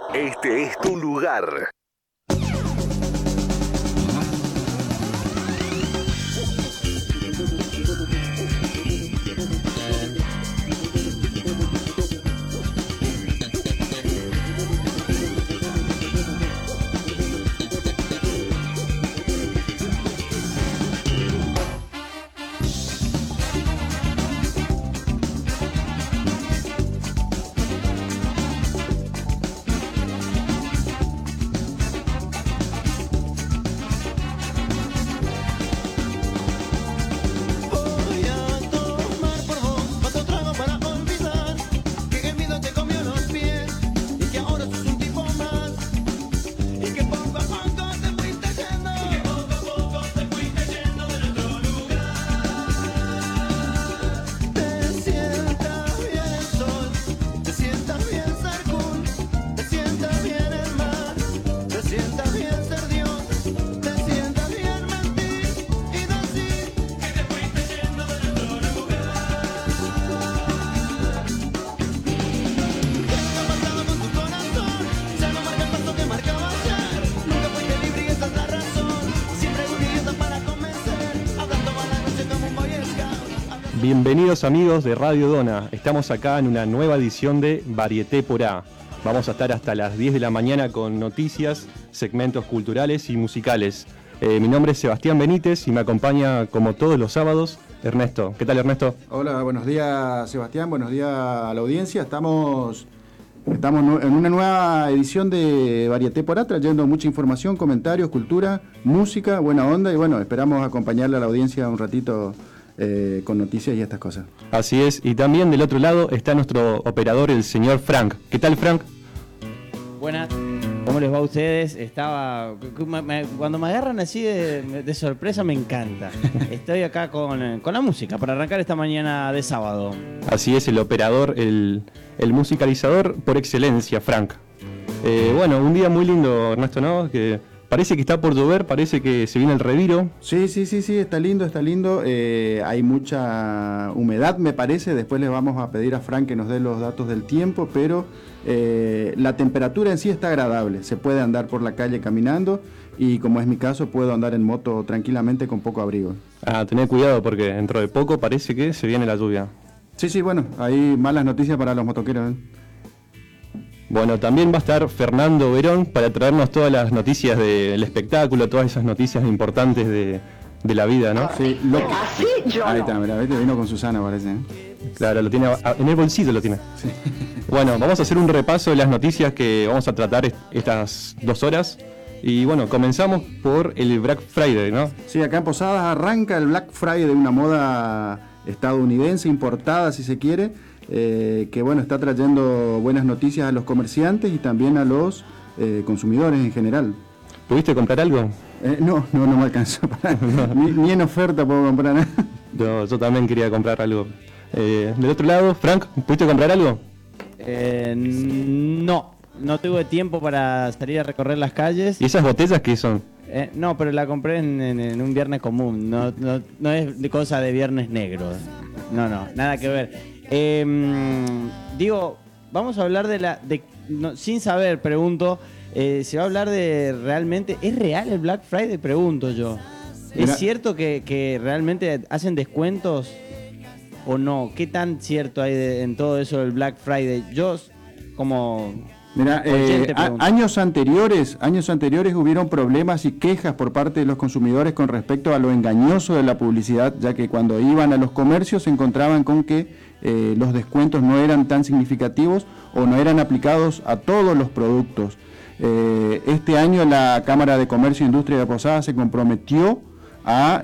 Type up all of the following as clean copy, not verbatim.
Este es tu lugar. Bienvenidos amigos de Radio Dona, estamos acá en una nueva edición de Varieté por A. Vamos a estar hasta las 10 de la mañana con noticias, segmentos culturales y musicales. Mi nombre es Sebastián Benítez y me acompaña como todos los sábados Ernesto. ¿Qué tal, Ernesto? Hola, buenos días Sebastián, buenos días a la audiencia. Estamos en una nueva edición de Varieté por A, trayendo mucha información, comentarios, cultura, música, buena onda y bueno, esperamos acompañarle a la audiencia un ratito con noticias y estas cosas. Así es, y también del otro lado está nuestro operador, el señor Frank. ¿Qué tal, Frank? Buenas, ¿cómo les va a ustedes? Cuando me agarran así de sorpresa me encanta. Estoy acá con la música para arrancar esta mañana de sábado. Así es, el operador, el musicalizador por excelencia, Frank. Bueno, un día muy lindo, Ernesto, ¿no? Que parece que está por llover, parece que se viene el reviro. Sí, está lindo. Hay mucha humedad, me parece. Después les vamos a pedir a Frank que nos dé los datos del tiempo, pero la temperatura en sí está agradable. Se puede andar por la calle caminando y, como es mi caso, puedo andar en moto tranquilamente con poco abrigo. Tened cuidado porque dentro de poco parece que se viene la lluvia. Sí, bueno, hay malas noticias para los motoqueros, ¿eh? Bueno, también va a estar Fernando Verón para traernos todas las noticias del espectáculo, todas esas noticias importantes de la vida, ¿no? Sí, ahí está, mirá, vino con Susana, parece, ¿eh? Claro, lo tiene en el bolsillo, lo tiene. Sí. Bueno, vamos a hacer un repaso de las noticias que vamos a tratar estas 2 horas. Y bueno, comenzamos por el Black Friday, ¿no? Sí, acá en Posadas arranca el Black Friday, una moda estadounidense, importada si se quiere, que bueno, está trayendo buenas noticias a los comerciantes y también a los consumidores en general. ¿Pudiste comprar algo? No me alcanzó para ni en oferta puedo comprar nada. Yo también quería comprar algo. Del otro lado, Frank, ¿pudiste comprar algo? No tuve tiempo para salir a recorrer las calles. ¿Y esas botellas qué son? No, pero la compré en un viernes común, no es de cosa de viernes negro. No, nada que ver. Vamos a hablar sin saber, pregunto, se va a hablar de realmente, ¿es real el Black Friday? Pregunto yo. ¿Es cierto que realmente hacen descuentos o no? ¿Qué tan cierto hay en todo eso del Black Friday? Yo, como... Mira, años anteriores hubieron problemas y quejas por parte de los consumidores con respecto a lo engañoso de la publicidad, ya que cuando iban a los comercios se encontraban con que los descuentos no eran tan significativos o no eran aplicados a todos los productos. Este año la Cámara de Comercio e Industria de Posadas se comprometió a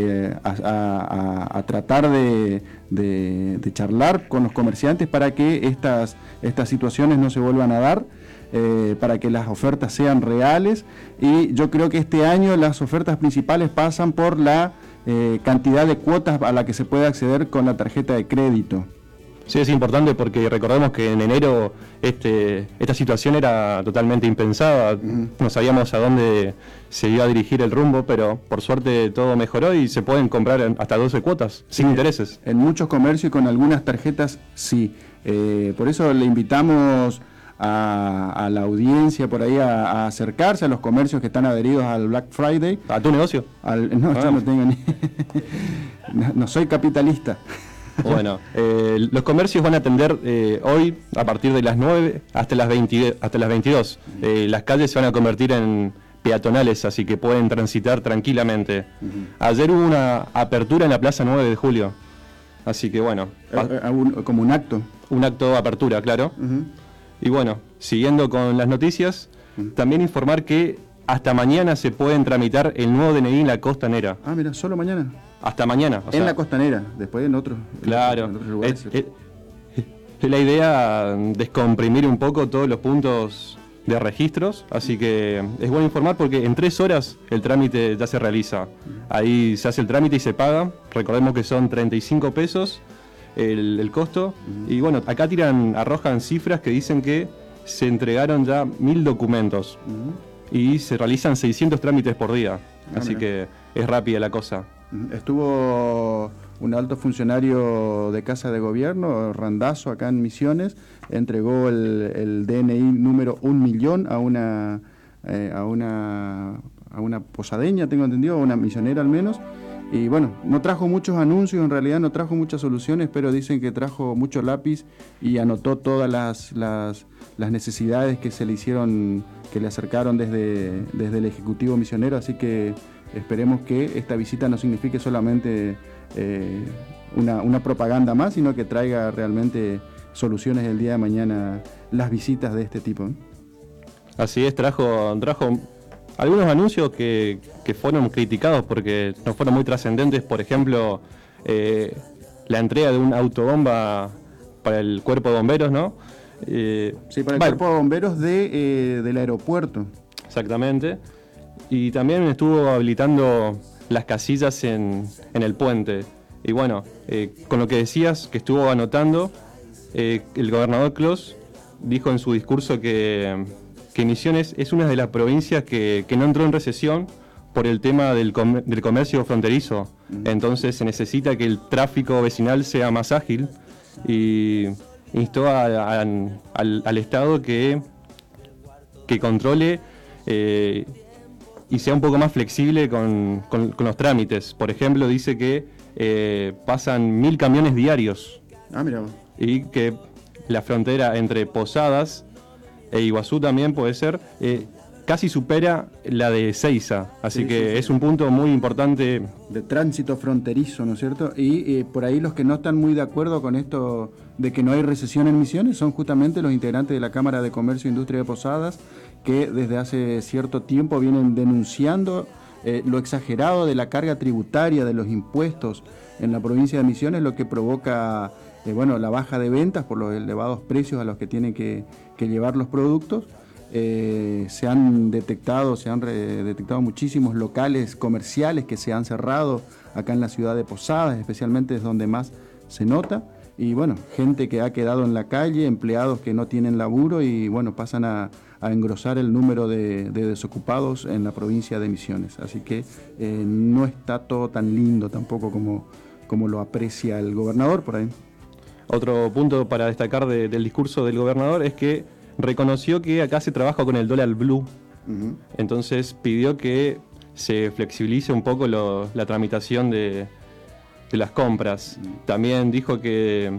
tratar de charlar con los comerciantes para que estas situaciones no se vuelvan a dar, para que las ofertas sean reales, y yo creo que este año las ofertas principales pasan por la cantidad de cuotas a la que se puede acceder con la tarjeta de crédito. Sí, es importante porque recordemos que en enero esta situación era totalmente impensada. No sabíamos a dónde se iba a dirigir el rumbo, pero por suerte todo mejoró y se pueden comprar hasta 12 cuotas, sin intereses. En muchos comercios y con algunas tarjetas sí. Por eso le invitamos a la audiencia por ahí a acercarse a los comercios que están adheridos al Black Friday. ¿A tu negocio? No, yo no tengo ni... no soy capitalista. Bueno, los comercios van a atender hoy a partir de las 9 hasta las 22. Las calles se van a convertir en peatonales, así que pueden transitar tranquilamente. Ayer hubo una apertura en la Plaza 9 de Julio, así que bueno. Como un acto. Un acto de apertura, claro. Y bueno, siguiendo con las noticias, también informar que hasta mañana se pueden tramitar el nuevo DNI en la Costanera. Ah, mira, solo mañana. Hasta mañana. En la Costanera, después en otros. Claro. En otros lugares. Es la idea descomprimir un poco todos los puntos de registros, así que es bueno informar porque en 3 horas el trámite ya se realiza. Ahí se hace el trámite y se paga. Recordemos que son 35 pesos el costo. Y bueno, acá arrojan cifras que dicen que se entregaron ya 1000 documentos y se realizan 600 trámites por día. Así que es rápida la cosa. Estuvo un alto funcionario de Casa de Gobierno, Randazzo, acá en Misiones, entregó el DNI número 1.000.000 a una posadeña, tengo entendido, a una misionera al menos. Y bueno, no trajo muchos anuncios, en realidad no trajo muchas soluciones, pero dicen que trajo mucho lápiz y anotó todas las necesidades que se le hicieron, que le acercaron desde el Ejecutivo Misionero, así que esperemos que esta visita no signifique solamente una propaganda más, sino que traiga realmente soluciones el día de mañana las visitas de este tipo. Así es, trajo algunos anuncios que fueron criticados porque no fueron muy trascendentes. Por ejemplo, la entrega de una autobomba para el cuerpo de bomberos, ¿no? Sí, para el cuerpo de bomberos del aeropuerto. Exactamente. Y también estuvo habilitando las casillas en el puente. Y bueno, con lo que decías, que estuvo anotando, el gobernador Clos dijo en su discurso que Misiones es una de las provincias que no entró en recesión por el tema del comercio fronterizo. Entonces se necesita que el tráfico vecinal sea más ágil y instó al Estado que controle y sea un poco más flexible con los trámites. Por ejemplo, dice que pasan 1000 camiones diarios. Ah, mira vos. Y que la frontera entre Posadas e Iguazú también puede ser, casi supera la de Ezeiza. Así que es un punto muy importante. De tránsito fronterizo, ¿no es cierto? Y por ahí los que no están muy de acuerdo con esto de que no hay recesión en Misiones son justamente los integrantes de la Cámara de Comercio e Industria de Posadas, que desde hace cierto tiempo vienen denunciando lo exagerado de la carga tributaria de los impuestos en la provincia de Misiones, lo que provoca la baja de ventas por los elevados precios a los que tienen que llevar los productos. Se han detectado muchísimos locales comerciales que se han cerrado acá en la ciudad de Posadas, especialmente es donde más se nota. Y bueno, gente que ha quedado en la calle, empleados que no tienen laburo y bueno, pasan a engrosar el número de desocupados en la provincia de Misiones. Así que no está todo tan lindo tampoco como lo aprecia el gobernador por ahí. Otro punto para destacar del discurso del gobernador es que reconoció que acá se trabaja con el dólar blue. Entonces pidió que se flexibilice un poco la tramitación de las compras. También dijo que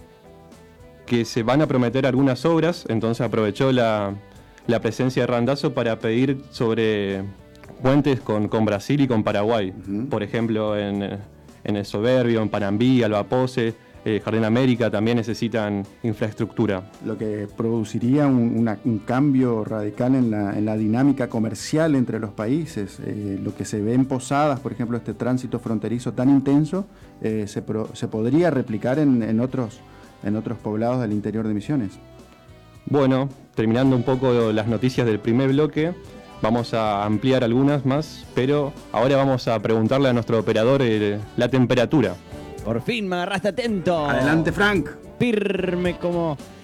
se van a prometer algunas obras, entonces aprovechó la presencia de Randazzo para pedir sobre puentes con Brasil y con Paraguay. Por ejemplo, en el Soberbio, en Panambí, Albapose, Jardín América también necesitan infraestructura. Lo que produciría un cambio radical en la dinámica comercial entre los países. Lo que se ve en Posadas, por ejemplo, este tránsito fronterizo tan intenso, se podría replicar en otros poblados del interior de Misiones. Bueno, terminando un poco las noticias del primer bloque, vamos a ampliar algunas más, pero ahora vamos a preguntarle a nuestro operador la temperatura. Por fin me agarraste atento. Adelante, Frank. Firme como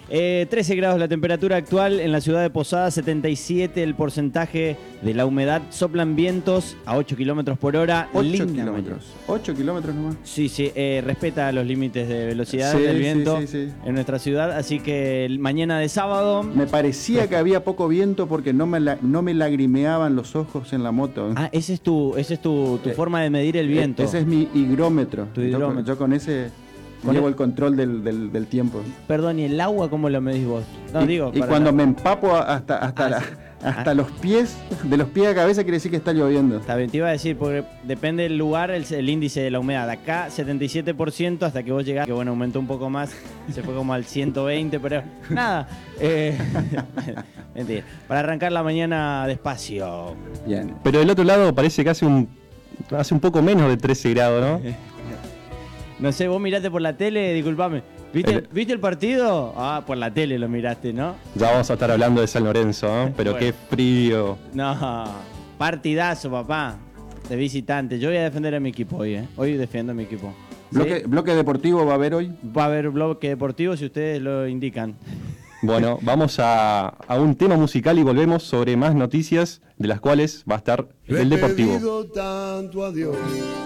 13 grados la temperatura actual en la ciudad de Posadas, 77 el porcentaje de la humedad, soplan vientos a 8 kilómetros por hora. 8 kilómetros. 8 kilómetros nomás. Sí, respeta los límites de velocidad del viento en nuestra ciudad, así que mañana de sábado... Me parecía que había poco viento porque no me lagrimeaban los ojos en la moto. Ah, esa es tu forma de medir el viento. Ese es mi higrómetro. Tu higrómetro. Yo con ese... Llevo el control del tiempo. Perdón, ¿y el agua cómo lo medís vos? No, y cuando me empapo hasta los pies, de los pies a cabeza, quiere decir que está lloviendo. Está bien, te iba a decir, porque depende del lugar el índice de la humedad. Acá 77% hasta que vos llegás, que bueno, aumentó un poco más, se fue como al 120, pero nada. Mentira. Para arrancar la mañana despacio. Bien. Pero del otro lado parece que hace un poco menos de 13 grados, ¿no? No sé, vos miraste por la tele, disculpame. ¿Viste el partido? Ah, por la tele lo miraste, ¿no? Ya vamos a estar hablando de San Lorenzo, ¿no? Pero bueno. Qué frío. No, partidazo, papá. De visitante. Yo voy a defender a mi equipo hoy, ¿eh? Hoy defiendo a mi equipo. ¿Bloque deportivo va a haber hoy? Va a haber bloque deportivo si ustedes lo indican. Bueno, vamos a un tema musical y volvemos sobre más noticias de las cuales va a estar el deportivo. Le he pedido tanto a Dios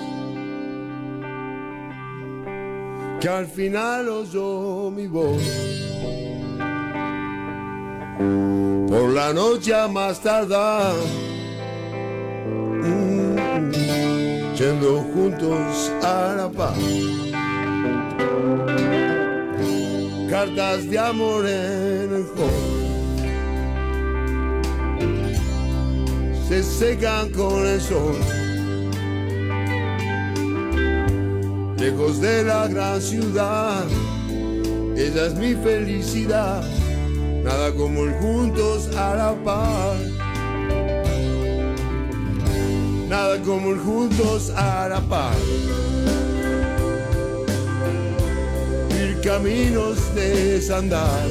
que al final oyó mi voz. Por la noche a más tardar, yendo juntos a la paz. Cartas de amor en el hall se secan con el sol. Lejos de la gran ciudad, ella es mi felicidad. Nada como el juntos a la par. Nada como el juntos a la par. Ir caminos de desandar.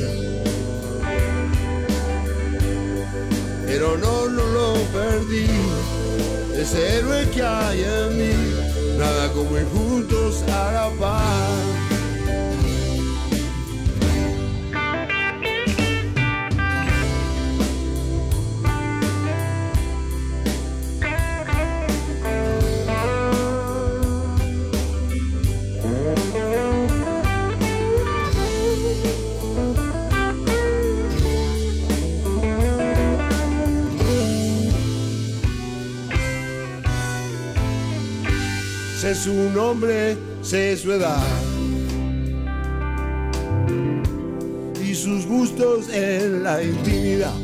Pero no lo perdí, ese héroe que hay en mí. Nada como ir juntos a la paz. Sé su nombre, sé su edad y sus gustos en la intimidad.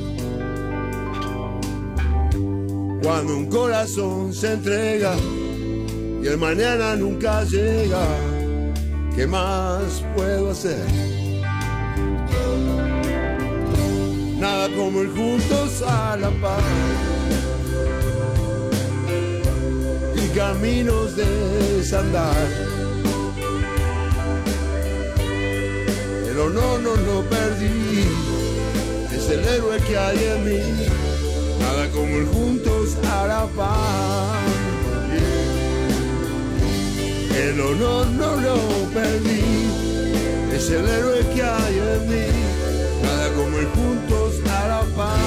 Cuando un corazón se entrega y el mañana nunca llega, ¿qué más puedo hacer? Nada como ir juntos a la paz. Caminos de desandar. Pero no perdí, es el héroe que hay en mí. Nada como ir juntos a la paz. El honor no lo perdí, es el héroe que hay en mí. Nada como ir juntos a la paz.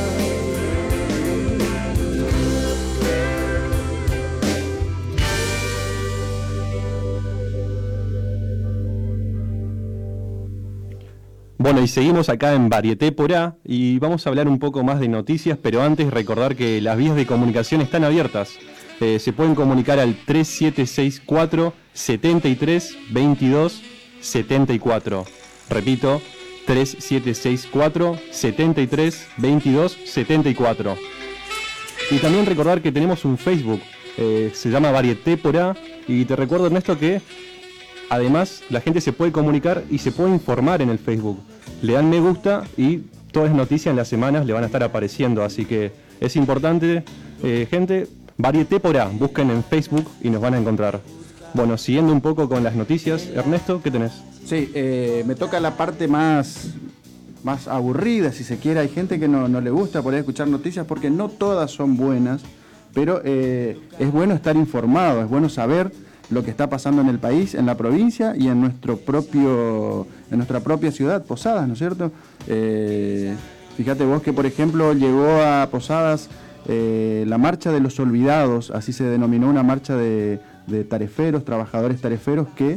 Bueno, y seguimos acá en Varieté por A y vamos a hablar un poco más de noticias, pero antes recordar que las vías de comunicación están abiertas. Se pueden comunicar al 3764 73 22 74. Repito, 3764 73 22 74. Y también recordar que tenemos un Facebook, se llama Varieté por A, y te recuerdo, Ernesto, que además la gente se puede comunicar y se puede informar en el Facebook. Le dan me gusta y todas las noticias en las semanas le van a estar apareciendo, así que es importante, gente, Varieté por A, busquen en Facebook y nos van a encontrar. Bueno, siguiendo un poco con las noticias, Ernesto, ¿qué tenés? Sí, me toca la parte más aburrida, si se quiere. Hay gente que no le gusta por ahí escuchar noticias porque no todas son buenas, pero es bueno estar informado, es bueno saber lo que está pasando en el país, en la provincia y en nuestro propio nuestra propia ciudad, Posadas, ¿no es cierto? Fíjate vos que, por ejemplo, llegó a Posadas la Marcha de los Olvidados, así se denominó, una marcha de tareferos, trabajadores tareferos que,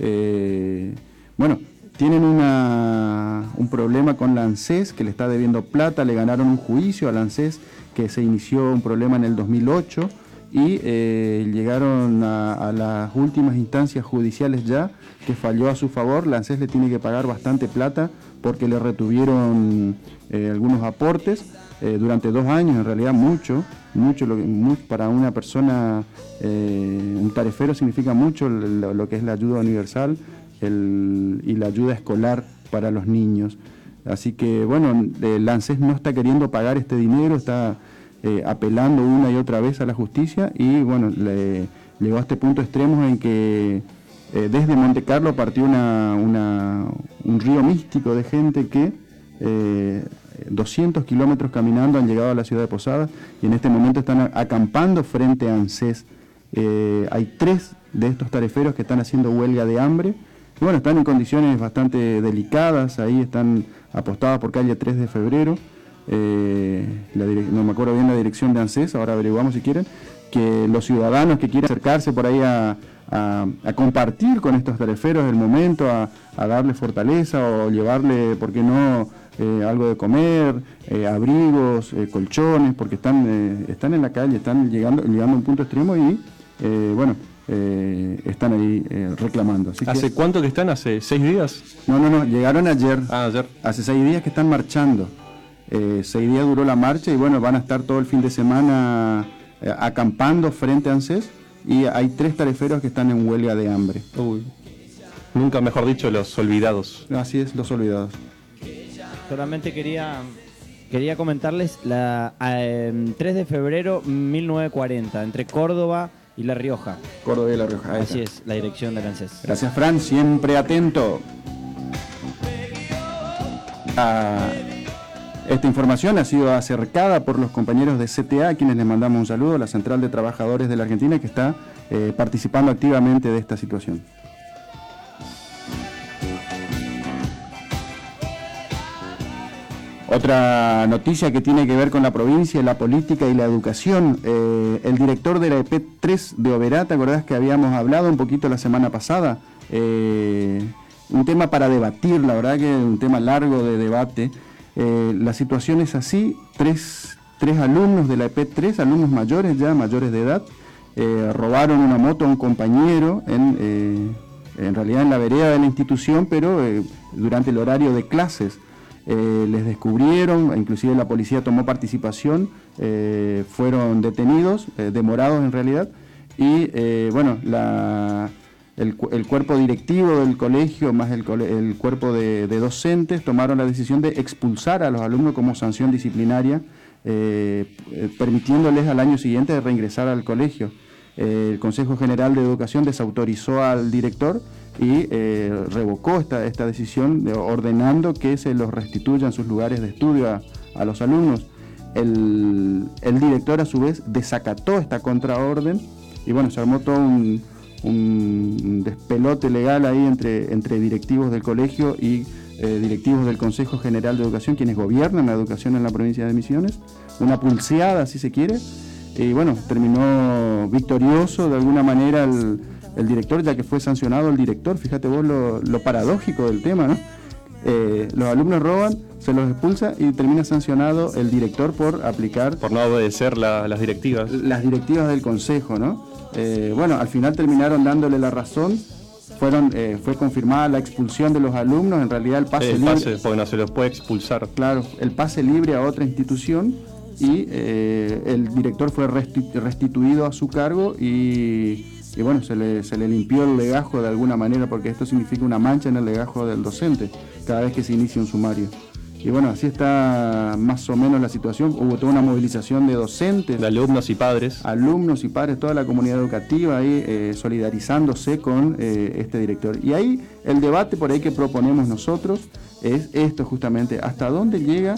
tienen un problema con la ANSES, que le está debiendo plata, le ganaron un juicio a la ANSES, que se inició un problema en el 2008, y llegaron a las últimas instancias judiciales ya, que falló a su favor. La ANSES le tiene que pagar bastante plata porque le retuvieron algunos aportes durante 2 años, en realidad mucho para una persona, un tarefero significa mucho lo que es la ayuda universal y la ayuda escolar para los niños. Así que bueno, la ANSES no está queriendo pagar este dinero, está apelando una y otra vez a la justicia, y bueno, llegó a este punto extremo en que desde Monte Carlo partió un río místico de gente que 200 kilómetros caminando han llegado a la ciudad de Posadas, y en este momento están acampando frente a ANSES. Hay 3 de estos tareferos que están haciendo huelga de hambre. Y bueno, están en condiciones bastante delicadas, ahí están apostados por calle 3 de febrero. No me acuerdo bien la dirección de ANSES, ahora averiguamos si quieren, que los ciudadanos que quieran acercarse por ahí a compartir con estos tareferos el momento, a darle fortaleza o llevarle, ¿por qué no?, algo de comer, abrigos, colchones, porque están en la calle, están llegando a un punto extremo y están ahí reclamando. Así ¿Hace cuánto que están? ¿Hace 6 días? No, llegaron ayer. Ayer. Hace 6 días que están marchando. 6 días duró la marcha y bueno, van a estar todo el fin de semana acampando frente a ANSES, y hay 3 tareferos que están en huelga de hambre. Uy. Nunca mejor dicho, los olvidados. Así es, los olvidados. Solamente quería comentarles 3 de febrero 1940, entre Córdoba y La Rioja. Córdoba y La Rioja. Así es, la dirección del ANSES. Gracias, Fran, siempre atento. Esta información ha sido acercada por los compañeros de CTA, a quienes les mandamos un saludo, la Central de Trabajadores de la Argentina, que está participando activamente de esta situación. Otra noticia que tiene que ver con la provincia, la política y la educación. El director de la EP3 de Oberá, ¿te acordás que habíamos hablado un poquito la semana pasada? Un tema para debatir, la verdad que es un tema largo de debate. La situación es así: tres alumnos de la EP3, alumnos mayores de edad, robaron una moto a un compañero en realidad en la vereda de la institución, pero durante el horario de clases. Les descubrieron, inclusive la policía tomó participación, fueron detenidos, demorados en realidad, y el cuerpo directivo del colegio más el cuerpo de docentes tomaron la decisión de expulsar a los alumnos como sanción disciplinaria, permitiéndoles al año siguiente reingresar al colegio. El Consejo General de Educación desautorizó al director y revocó esta decisión, ordenando que se los restituyan sus lugares de estudio a los alumnos. El director a su vez desacató esta contraorden y bueno, se armó todo un despelote legal ahí entre directivos del colegio y directivos del Consejo General de Educación, quienes gobiernan la educación en la provincia de Misiones. Una pulseada, si se quiere, y bueno, terminó victorioso de alguna manera el director, ya que fue sancionado el director. Fíjate vos lo paradójico del tema, ¿no? Los alumnos roban, se los expulsa y termina sancionado el director por no obedecer las directivas. Las directivas del consejo, ¿no? Al final terminaron dándole la razón. Fue confirmada la expulsión de los alumnos, en realidad el pase libre. Porque no se los puede expulsar. Claro, el pase libre a otra institución, y el director fue restituido a su cargo y bueno, se le limpió el legajo de alguna manera, porque esto significa una mancha en el legajo del docente cada vez que se inicia un sumario. Y bueno, así está más o menos la situación. Hubo toda una movilización de docentes, de alumnos y padres, toda la comunidad educativa ahí solidarizándose con este director. Y ahí el debate por ahí que proponemos nosotros es esto justamente: ¿hasta dónde llega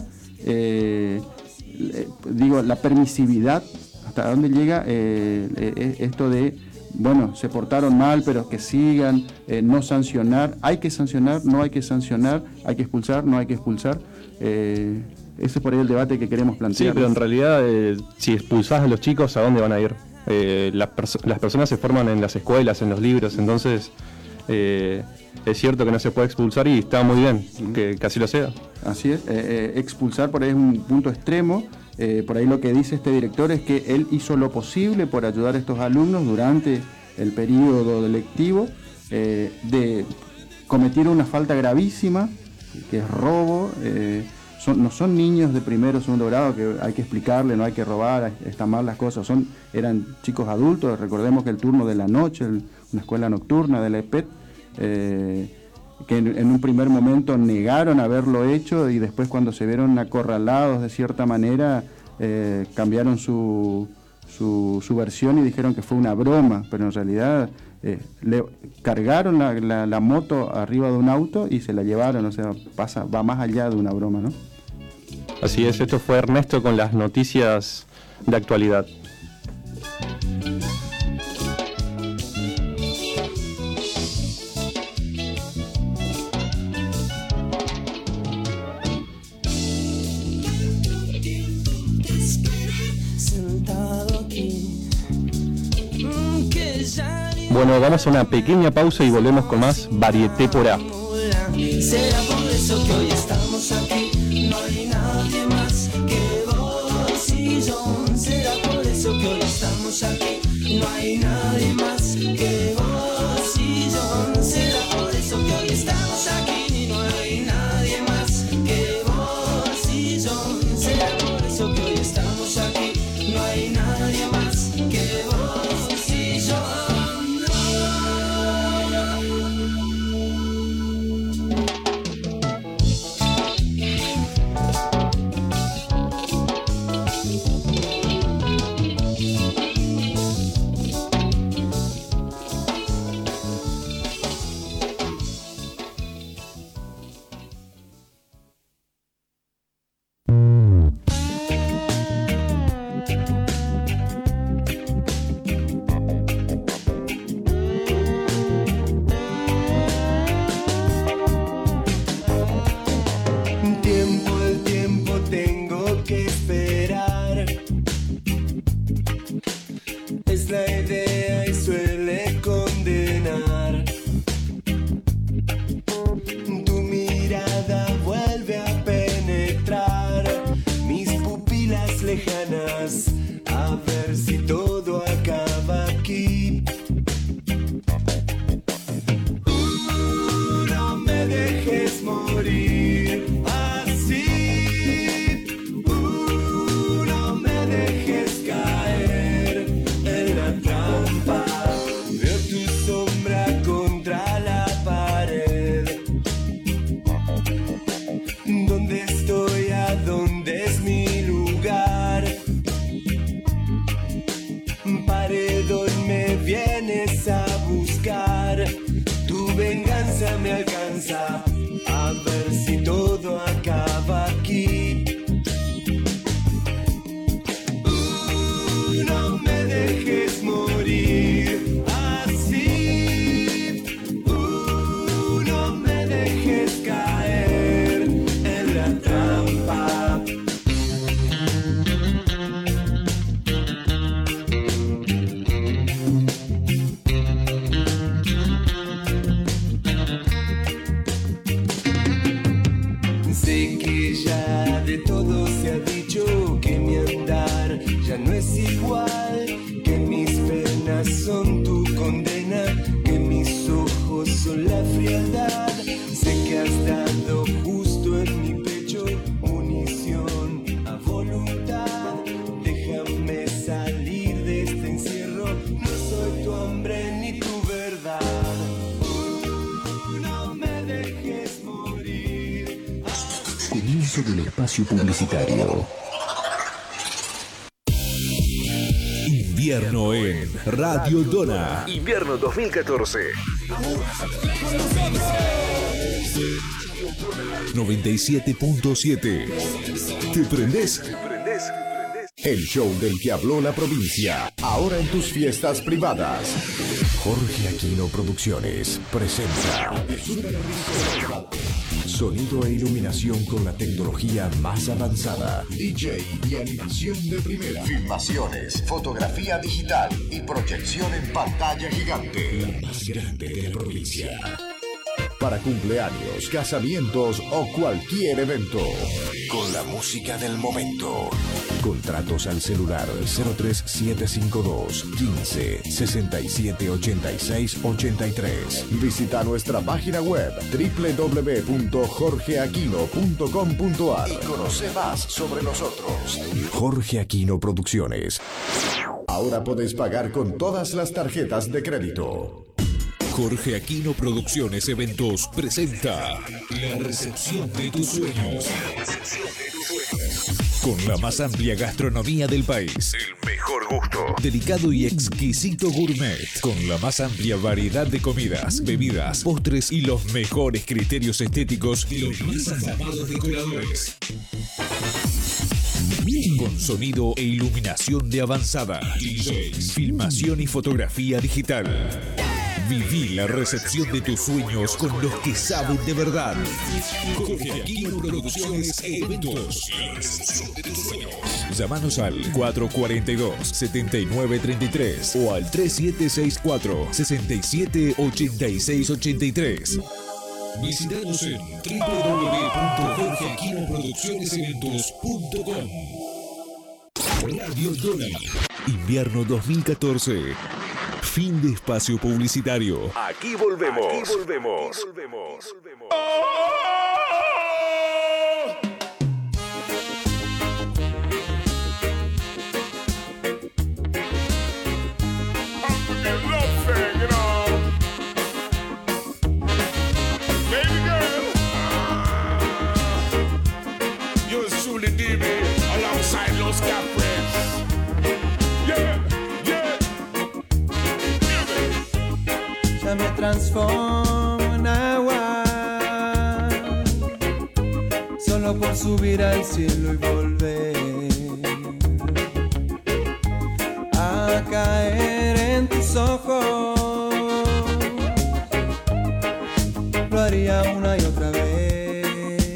la permisividad? ¿Hasta dónde llega esto de bueno, se portaron mal, pero que sigan, no sancionar, hay que sancionar, no hay que sancionar, hay que expulsar, no hay que expulsar. Ese es por ahí el debate que queremos plantear. Sí, pero en realidad, si expulsás a los chicos, ¿a dónde van a ir? Las personas se forman en las escuelas, en los libros, entonces es cierto que no se puede expulsar y está muy bien que así lo sea. Así es, expulsar por ahí es un punto extremo. Por ahí lo que dice este director es que él hizo lo posible por ayudar a estos alumnos durante el periodo lectivo, cometieron una falta gravísima, que es robo. No son niños de primero o segundo grado que hay que explicarle, no hay que robar, están mal las cosas, eran chicos adultos. Recordemos que el turno de la noche, una escuela nocturna de la EPET, que en un primer momento negaron haberlo hecho y después, cuando se vieron acorralados de cierta manera, cambiaron su versión y dijeron que fue una broma, pero en realidad le cargaron la moto arriba de un auto y se la llevaron. O sea, va más allá de una broma, ¿no? Así es, esto fue Ernesto con las noticias de actualidad. Bueno, vamos a una pequeña pausa y volvemos con más Varieté por A. Será por eso que hoy estamos aquí, no hay nadie más que vos y yo. Será por eso que hoy estamos aquí, no hay nadie más que vos y yo. Será por eso que hoy estamos aquí, no hay nadie más que vos y yo. Será por eso que hoy estamos aquí, no hay nadie más que vos y yo. A ver si todo acaba aquí. No me dejes morir así. No me dejes caer en la trampa. Veo tu sombra contra la pared. ¿Dónde estoy? ¿A dónde es mi lugar? Paredón, me vienes a buscar. Tu venganza me alcanza. A ver si todo acaba aquí. No me dejes morir así. No me dejes caer en la trampa. Sé que ya de todo se ha dicho, que mi andar ya no es igual, que mis penas son tu condena, que mis ojos son la frialdad. Sé que has dado justo en mi pecho munición a voluntad. Déjame salir de este encierro, no soy tu hombre ni tu verdad. No me dejes morir. Comienzo del espacio publicitario. Invierno en Radio Dona. Invierno 2014. 97.7. ¿Te prendés? El show del que habló la provincia, ahora en tus fiestas privadas. Jorge Aquino Producciones presenta sonido e iluminación con la tecnología más avanzada. DJ y animación de primera. Filmaciones, fotografía digital y proyección en pantalla gigante. La más grande de la provincia. Para cumpleaños, casamientos o cualquier evento. Con la música del momento. Contratos al celular 03752 15 67 86 83. Visita nuestra página web www.jorgeaquino.com.ar y conoce más sobre nosotros. Jorge Aquino Producciones. Ahora podés pagar con todas las tarjetas de crédito. Jorge Aquino Producciones Eventos presenta la recepción de tus sueños. Con la más amplia gastronomía del país. El mejor gusto. Delicado y exquisito gourmet. Con la más amplia variedad de comidas, bebidas, postres y los mejores criterios estéticos de los más amados decoradores. Con sonido e iluminación de avanzada. DJs, filmación y fotografía digital. Viví la recepción de tus sueños con los que saben de verdad. Jorge Aquino Producciones Eventos. La recepción de tus sueños. Llámanos al 442-7933 o al 3764-678683. Visítanos en www.jorgeaquinoproduccioneseventos.com. Radio Dona. Invierno 2014. Fin de espacio publicitario. Aquí volvemos. Ya me transformo en agua, solo por subir al cielo y volver a caer en tus ojos. Lo haría una y otra vez.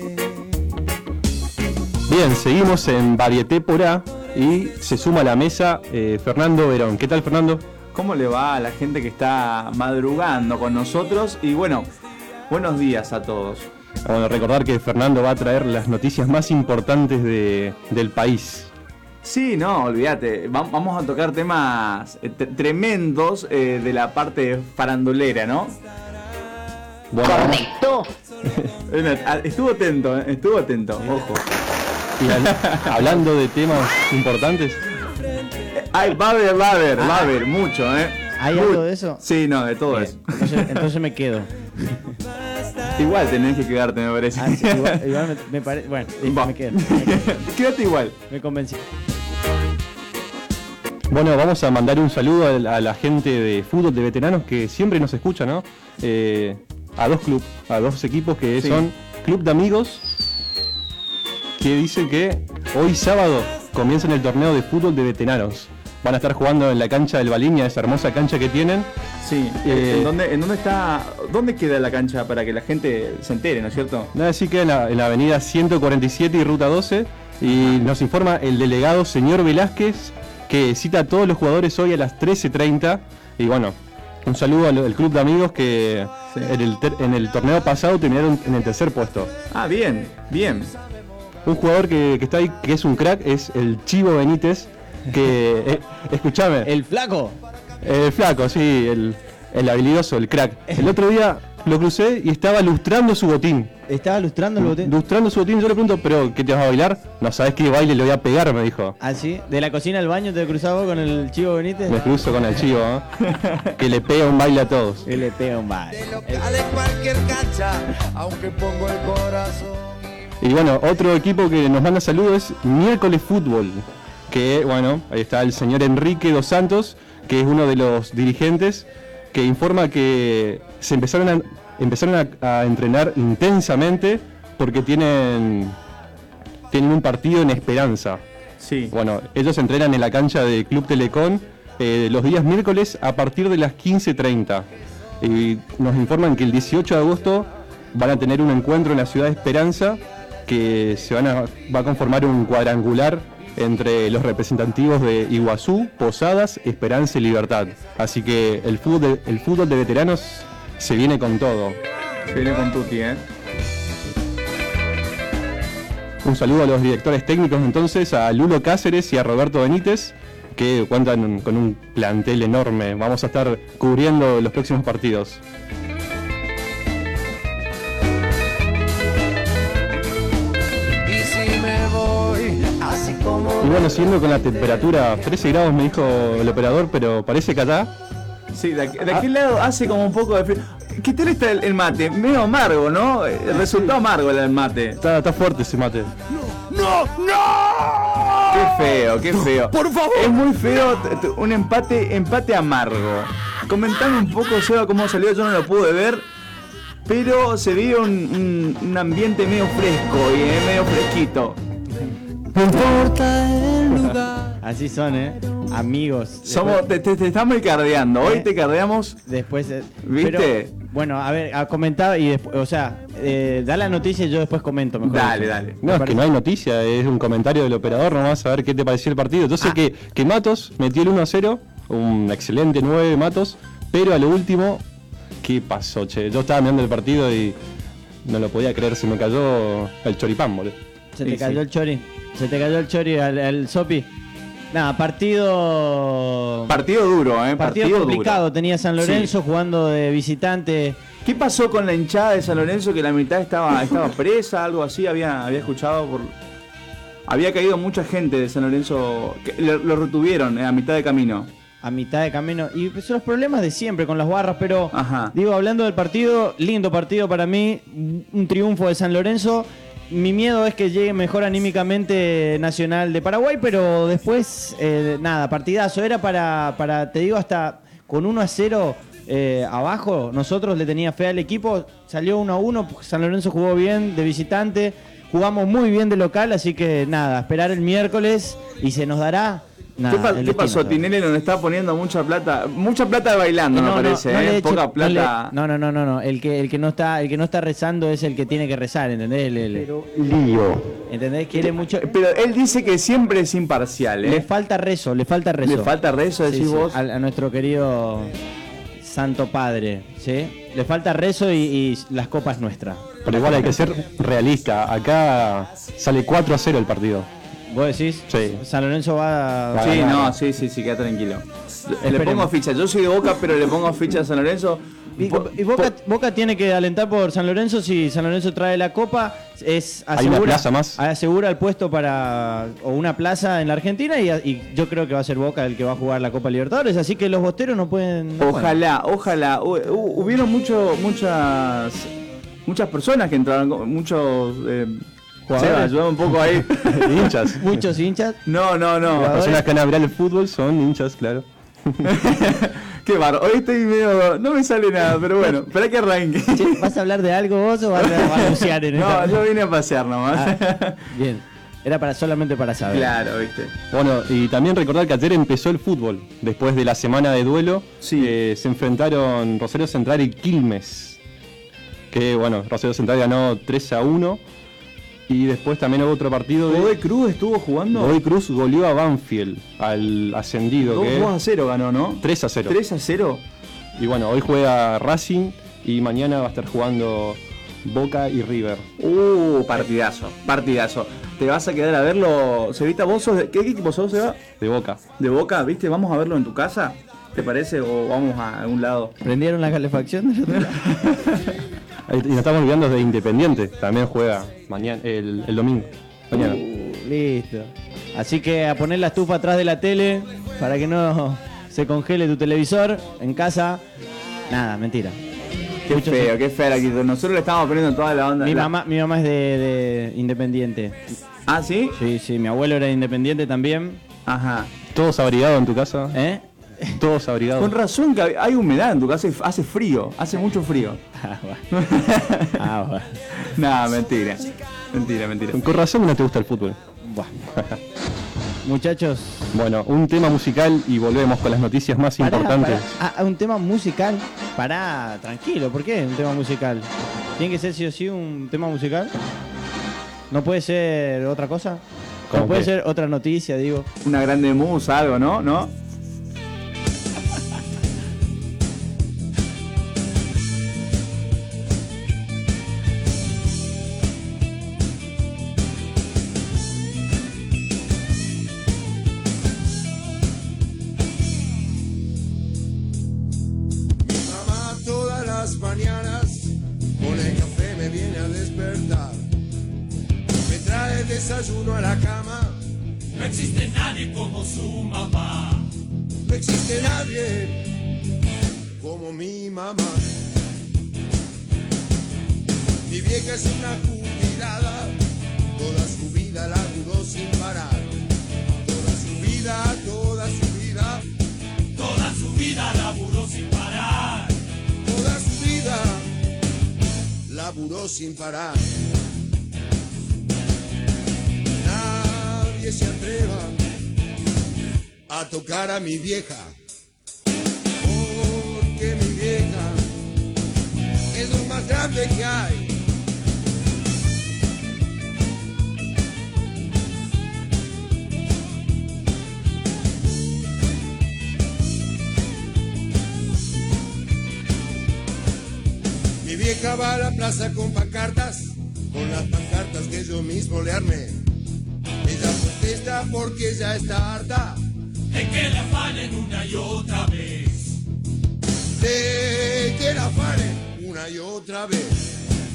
Bien, seguimos en Varieté por A y se suma a la mesa Fernando Verón. ¿Qué tal, Fernando? ¿Cómo le va a la gente que está madrugando con nosotros? Y bueno, buenos días a todos. Bueno, recordar que Fernando va a traer las noticias más importantes del país. Sí, no, olvídate. Vamos a tocar temas tremendos de la parte farandulera, ¿no? Bueno, ¡Correcto! Estuvo atento, ojo. Y hablando de temas importantes... Va a haber mucho, ¿Hay algo de eso? Sí, no, de todo Bien, eso. entonces me quedo. Igual tenés que quedarte, me parece. Sí, igual me parece. Bueno, me quedo. Quédate igual. Me convencí. Bueno, vamos a mandar un saludo a la gente de fútbol de veteranos que siempre nos escucha, ¿no? A dos equipos que son Club de Amigos, que dicen que hoy sábado comienzan el torneo de fútbol de veteranos. Van a estar jugando en la cancha del Baliña, esa hermosa cancha que tienen. Sí, ¿en dónde está? ¿Dónde queda la cancha para que la gente se entere, ¿no es cierto? Nada, sí queda en la avenida 147 y ruta 12. Y nos informa el delegado señor Velázquez, que cita a todos los jugadores hoy a las 13:30. Y bueno, un saludo al Club de Amigos que en el torneo pasado terminaron en el tercer puesto. Ah, bien. Un jugador que está ahí, que es un crack, es el Chivo Benítez, que, escúchame. ¿El flaco? El flaco, sí, el habilidoso, el crack. El otro día lo crucé y estaba lustrando su botín. ¿Estaba lustrando el botín? Lustrando su botín, yo le pregunto, ¿pero qué te vas a bailar? No sabes qué baile le voy a pegar, me dijo. ¿Ah, sí? ¿De la cocina al baño te cruzás vos con el Chivo Benítez? Me cruzo con el Chivo, que le pega un baile a todos. Él le pega un baile. De cualquier cancha, aunque pongo el corazón. Y bueno, otro equipo que nos manda saludos es Miércoles Fútbol, que bueno, ahí está el señor Enrique Dos Santos, que es uno de los dirigentes, que informa que se empezaron a entrenar intensamente porque tienen un partido en Esperanza. Sí. Bueno, ellos entrenan en la cancha de Club Telecom los días miércoles a partir de las 15:30. Y nos informan que el 18 de agosto van a tener un encuentro en la ciudad de Esperanza que va a conformar un cuadrangular entre los representativos de Iguazú, Posadas, Esperanza y Libertad. Así que el fútbol de veteranos se viene con todo. Se viene con tutti, ¿eh? Un saludo a los directores técnicos entonces, a Lulo Cáceres y a Roberto Benítez, que cuentan con un plantel enorme. Vamos a estar cubriendo los próximos partidos. Y bueno, siguiendo con la temperatura, 13 grados me dijo el operador, pero parece que acá... Sí, de aquel lado hace como un poco de frío. ¿Qué tal está el mate? Medio amargo, ¿no? Resultó amargo el mate. Está fuerte ese mate. ¡No! Qué feo. Por favor. Es muy feo un empate amargo. Comentame un poco, Seba, cómo salió. Yo no lo pude ver, pero se vio un ambiente medio fresco y medio fresquito. No importa el lugar. Así son, amigos. Te estamos cardeando. Hoy te cardeamos. Después, ¿viste? Pero, bueno, a ver, comentar y después, o sea, da la noticia y yo después comento mejor. Dale. No, es que no hay noticia, es un comentario del operador, nomás a ver qué te pareció el partido. Yo sé que Matos metió el 1-0, un excelente 9 Matos, pero a lo último, ¿qué pasó, che? Yo estaba mirando el partido y no lo podía creer, se me cayó el choripán, boludo. Se te cayó el chori. Se te cayó el chori al Sopi. Nada, partido duro, partido complicado. Duro. Tenía San Lorenzo jugando de visitante. ¿Qué pasó con la hinchada de San Lorenzo que la mitad estaba presa, algo así? Había escuchado había caído mucha gente de San Lorenzo, que lo retuvieron a mitad de camino. A mitad de camino. Y son los problemas de siempre con las barras, pero Ajá. Digo, hablando del partido, lindo partido para mí, un triunfo de San Lorenzo. Mi miedo es que llegue mejor anímicamente Nacional de Paraguay, pero después, nada, partidazo. Era para, te digo, hasta con 1-0 abajo, nosotros le tenía fe al equipo. Salió 1-1, San Lorenzo jugó bien de visitante, jugamos muy bien de local, así que nada, esperar el miércoles y se nos dará. Nada, ¿Qué pasó? Tinelli nos está poniendo mucha plata bailando, me parece, poca plata. No. El que no está rezando es el que tiene que rezar, ¿entendés? Pero lío. ¿Entendés? Quiere mucho. Pero él dice que siempre es imparcial, Le falta rezo. Le falta rezo, decís vos. A nuestro querido Santo Padre, ¿sí? Le falta rezo y las copas nuestras. Pero igual hay que ser realista. Acá sale 4-0 el partido. ¿Vos decís? Sí. San Lorenzo va a... Sí, queda tranquilo. Le pongo ficha. Yo soy de Boca, pero le pongo ficha a San Lorenzo. Y Boca tiene que alentar por San Lorenzo. Si San Lorenzo trae la copa, hay una plaza más. Asegura el puesto o una plaza en la Argentina y yo creo que va a ser Boca el que va a jugar la Copa Libertadores. Así que los bosteros no pueden... Ojalá. Hubieron muchas personas que entraron, muchos... ayuda un poco ahí. Hinchas. Muchos hinchas. No. Las personas que van a ver el fútbol son hinchas, claro. Qué barro. Hoy estoy medio... No me sale nada, pero bueno, espera que arranque. ¿Vas a hablar de algo vos o vas a anunciar en esta? No, yo vine a pasear nomás. Bien. Era solamente para saber. Claro, viste. Bueno, y también recordar que ayer empezó el fútbol. Después de la semana de duelo, se enfrentaron Rosario Central y Quilmes. Que bueno, Rosario Central ganó 3-1. Y después también hubo otro partido de... ¿Godoy Cruz estuvo jugando? Godoy Cruz goleó a Banfield, al ascendido. 2-0 ganó, ¿no? 3-0. 3-0. Y bueno, hoy juega Racing y mañana va a estar jugando Boca y River. Partidazo. Te vas a quedar a verlo. Sevita, ¿vos sos qué equipo sos, Seba? De Boca. ¿De Boca? ¿Viste? ¿Vamos a verlo en tu casa? ¿Te parece? ¿O vamos a algún lado? ¿Prendieron la calefacción del otro lado? Y nos estamos olvidando de Independiente, también juega mañana, el domingo. Mañana. Listo. Así que a poner la estufa atrás de la tele para que no se congele tu televisor en casa. Nada, mentira. Qué feo aquí. Nosotros le estamos poniendo toda la onda. Mi mamá es de Independiente. ¿Ah, sí? Sí, mi abuelo era de Independiente también. Ajá. ¿Todos abrigados en tu casa? Todos abrigados. Con razón que hay humedad en tu casa, hace frío, hace mucho frío. Bueno. No, mentira. Con razón no te gusta el fútbol. Buah. Muchachos. Bueno, un tema musical y volvemos con las noticias más importantes. Un tema musical. Pará, tranquilo. ¿Por qué un tema musical? ¿Tiene que ser sí o sí un tema musical? ¿No puede ser otra cosa? ¿No puede ser otra noticia, digo? Una grande musa, algo, ¿no? ¿No? Desayuno a la cama. No existe nadie como su mamá. No existe nadie como mi mamá. Mi vieja es una jubilada, toda su vida laburó sin parar. Toda su vida, toda su vida, toda su vida laburó sin parar. Toda su vida laburó sin parar. Nadie se atreva a tocar a mi vieja, porque mi vieja es lo más grande que hay. Mi vieja va a la plaza con pancartas, con las pancartas que yo mismo le armé. Ella protesta porque ya está harta de que la afanen una y otra vez. De que la afanen una y otra vez.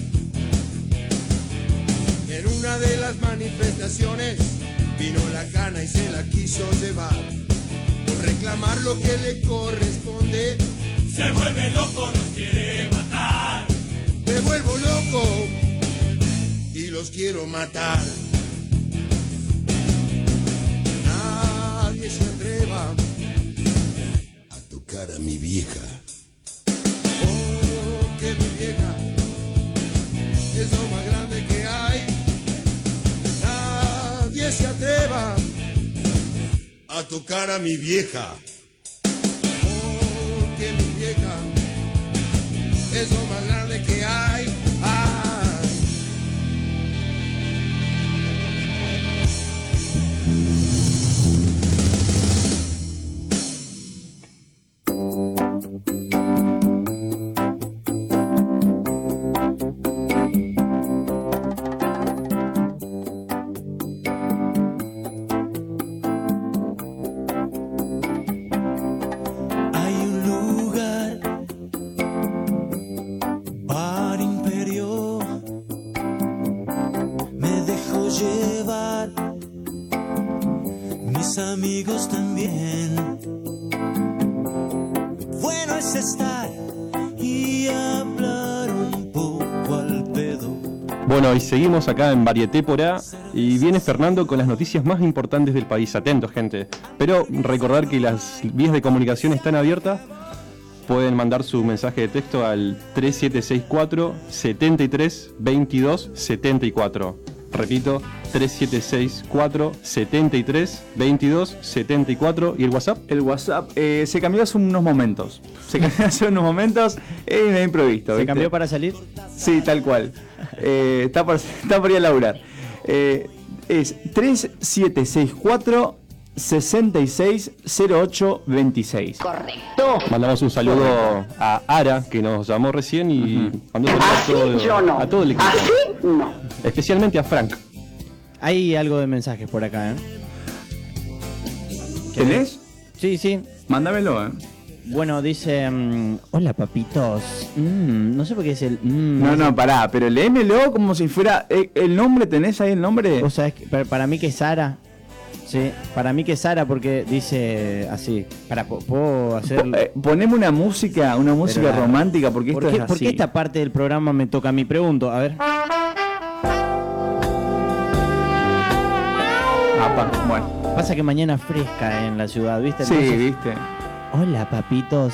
En una de las manifestaciones vino la cana y se la quiso llevar. Por reclamar lo que le corresponde, se vuelve loco, nos quiere matar. Me vuelvo loco y los quiero matar. Nadie se atreva a tocar a mi vieja, porque mi vieja es lo más grande que hay. Nadie se atreva a tocar a mi vieja, porque mi vieja es lo más grande que hay. Amigos también. Bueno es estar y hablar un poco al pedo. Bueno, y seguimos acá en Varieté por A y viene Fernando con las noticias más importantes del país. Atentos, gente. Pero recordar que las vías de comunicación están abiertas. Pueden mandar su mensaje de texto al 3764 73 22 74. Repito, 3764 73 22 74. ¿Y el WhatsApp? El WhatsApp se cambió hace unos momentos. Es improvisto. ¿Se ¿viste? cambió para salir? Sí, tal cual. Está por ir a laburar. Es 3764 660826. Correcto. Mandamos un saludo a Ara, que nos llamó recién y mandó saludos a todo el equipo. Así no. Especialmente a Frank. Hay algo de mensajes por acá, ¿eh? ¿Tenés? Sí, sí. Mándamelo, Bueno, dice... hola, papitos. No sé por qué es el... No, pará, pero léemelo como si fuera... ¿El nombre tenés ahí el nombre? O sea, es que para mí que es Sara. Sí, para mí que es Sara porque dice así. ¿Puedo hacer...? Poneme una música romántica porque esto es así. ¿Por qué esta parte del programa me toca a mí? Pregunto, a ver. Bueno. Pasa que mañana fresca en la ciudad, ¿viste? Entonces, sí, ¿viste? Hola, papitos.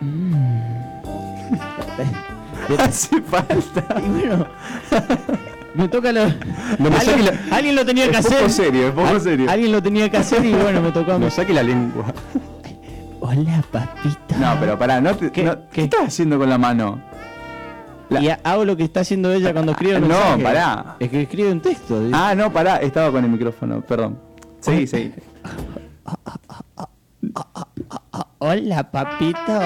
Hace falta. Y bueno, Me toca lo... No me saque alguien lo tenía que hacer. Es poco serio. Alguien lo tenía que hacer y bueno, me tocó a mí. No saque la lengua. Hola, papito. No, pero pará, ¿qué estás haciendo con la mano? Y hago lo que está haciendo ella cuando escribe un mensaje. No, pará. Es que escribe un texto. ¿Sí? No, pará, estaba con el micrófono, perdón. Seguí. Hola, papito.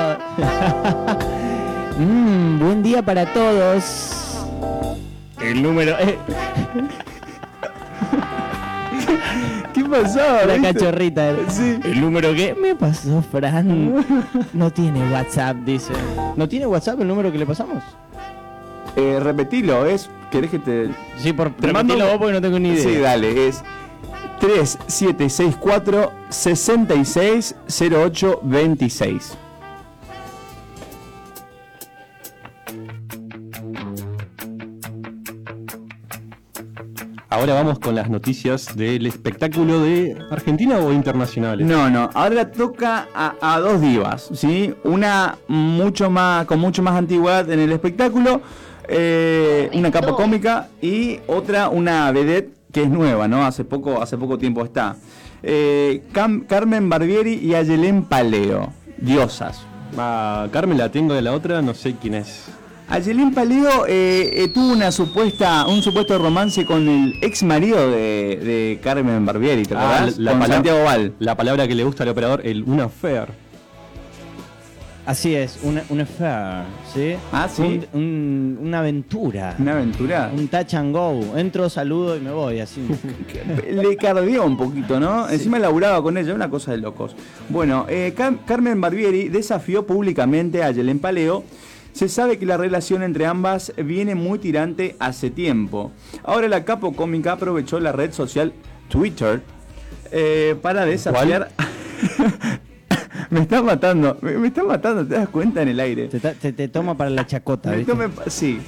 Buen día para todos. El número... ¿Qué pasó? La cachorrita. Sí. ¿El número qué? Me pasó Fran. No tiene WhatsApp, dice. ¿No tiene WhatsApp el número que le pasamos? Repetilo, ¿querés que te...? Sí, repetilo vos porque no tengo ni idea. Sí, dale, es 3764 660826. Ahora vamos con las noticias del espectáculo de Argentina o internacionales. No, ahora toca a dos divas, ¿sí? Una con mucho más antigüedad en el espectáculo, una capa cómica, y otra una vedette que es nueva, ¿no? Hace poco tiempo está. Carmen Barbieri y Ayelen Paleo, diosas. Carmen la tengo, de la otra no sé quién es. Ayelen Paleo tuvo un supuesto romance con el ex marido de Carmen Barbieri, ¿te acordás? Con Santiago Val. La palabra que le gusta al operador, un affair. Así es, un affair, ¿sí? ¿Sí? Una aventura. ¿Una aventura? Un touch and go. Entro, saludo y me voy, así. Le cardió un poquito, ¿no? Sí. Encima laburaba con ella, una cosa de locos. Bueno, Carmen Barbieri desafió públicamente a Ayelen Paleo. Se sabe que la relación entre ambas viene muy tirante hace tiempo. Ahora la capo cómica aprovechó la red social Twitter para desafiar... Me están matando, ¿te das cuenta en el aire? Te toma para la chacota, ¿viste? Sí.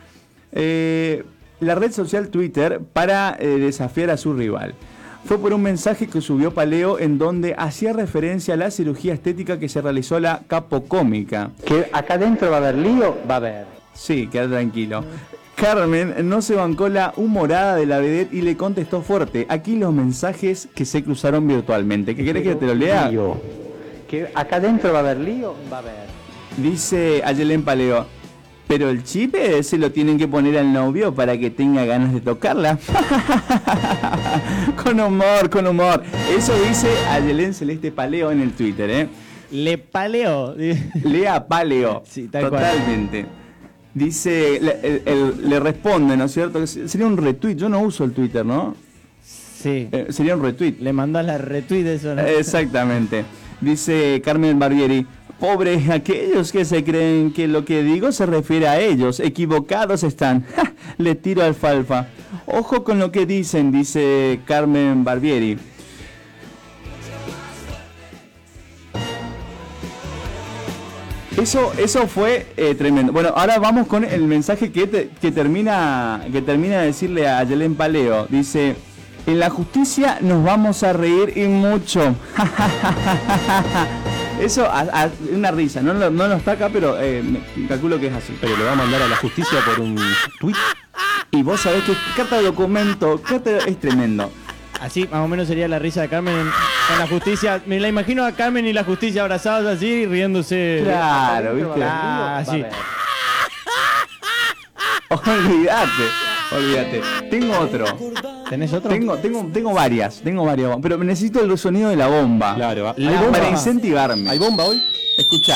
La red social Twitter para desafiar a su rival. Fue por un mensaje que subió Paleo en donde hacía referencia a la cirugía estética que se realizó la capo cómica. Que acá adentro va a haber lío, va a haber. Sí, queda tranquilo. Carmen no se bancó la humorada de la vedette y le contestó fuerte. Aquí los mensajes que se cruzaron virtualmente. ¿Qué querés que te lo lea? Lío. Que acá adentro va a haber lío, va a haber. Dice Ayelen Paleo, pero el chip se lo tienen que poner al novio para que tenga ganas de tocarla. Con humor. Eso dice Ayelen Celeste Paleo en el Twitter, ¿eh? Le paleo. Lea Paleo. Sí, tal totalmente. Cual. Dice, le responde, ¿no es cierto? Sería un retweet. Yo no uso el Twitter, ¿no? Sí. Sería un retweet. Le mandás la retweet de eso, ¿no? Exactamente. Dice Carmen Barbieri, pobres aquellos que se creen que lo que digo se refiere a ellos, equivocados están. Le tiro alfalfa. Ojo con lo que dicen, dice Carmen Barbieri. Eso fue tremendo. Bueno, ahora vamos con el mensaje que termina de decirle a Ayelen Paleo. Dice, en la justicia nos vamos a reír y mucho. Eso, una risa. No está acá, pero calculo que es así. Pero le va a mandar a la justicia por un tweet. Y vos sabés que carta de documento, es tremendo. Así más o menos sería la risa de Carmen con la justicia. Me la imagino a Carmen y la justicia abrazados así, riéndose. Claro, ¿viste? Sí. Olvídate. Tengo otro. ¿Tenés otro? Tengo varias, pero necesito el sonido de la bomba. Claro, para incentivarme. ¿Hay bomba hoy? Escuchá.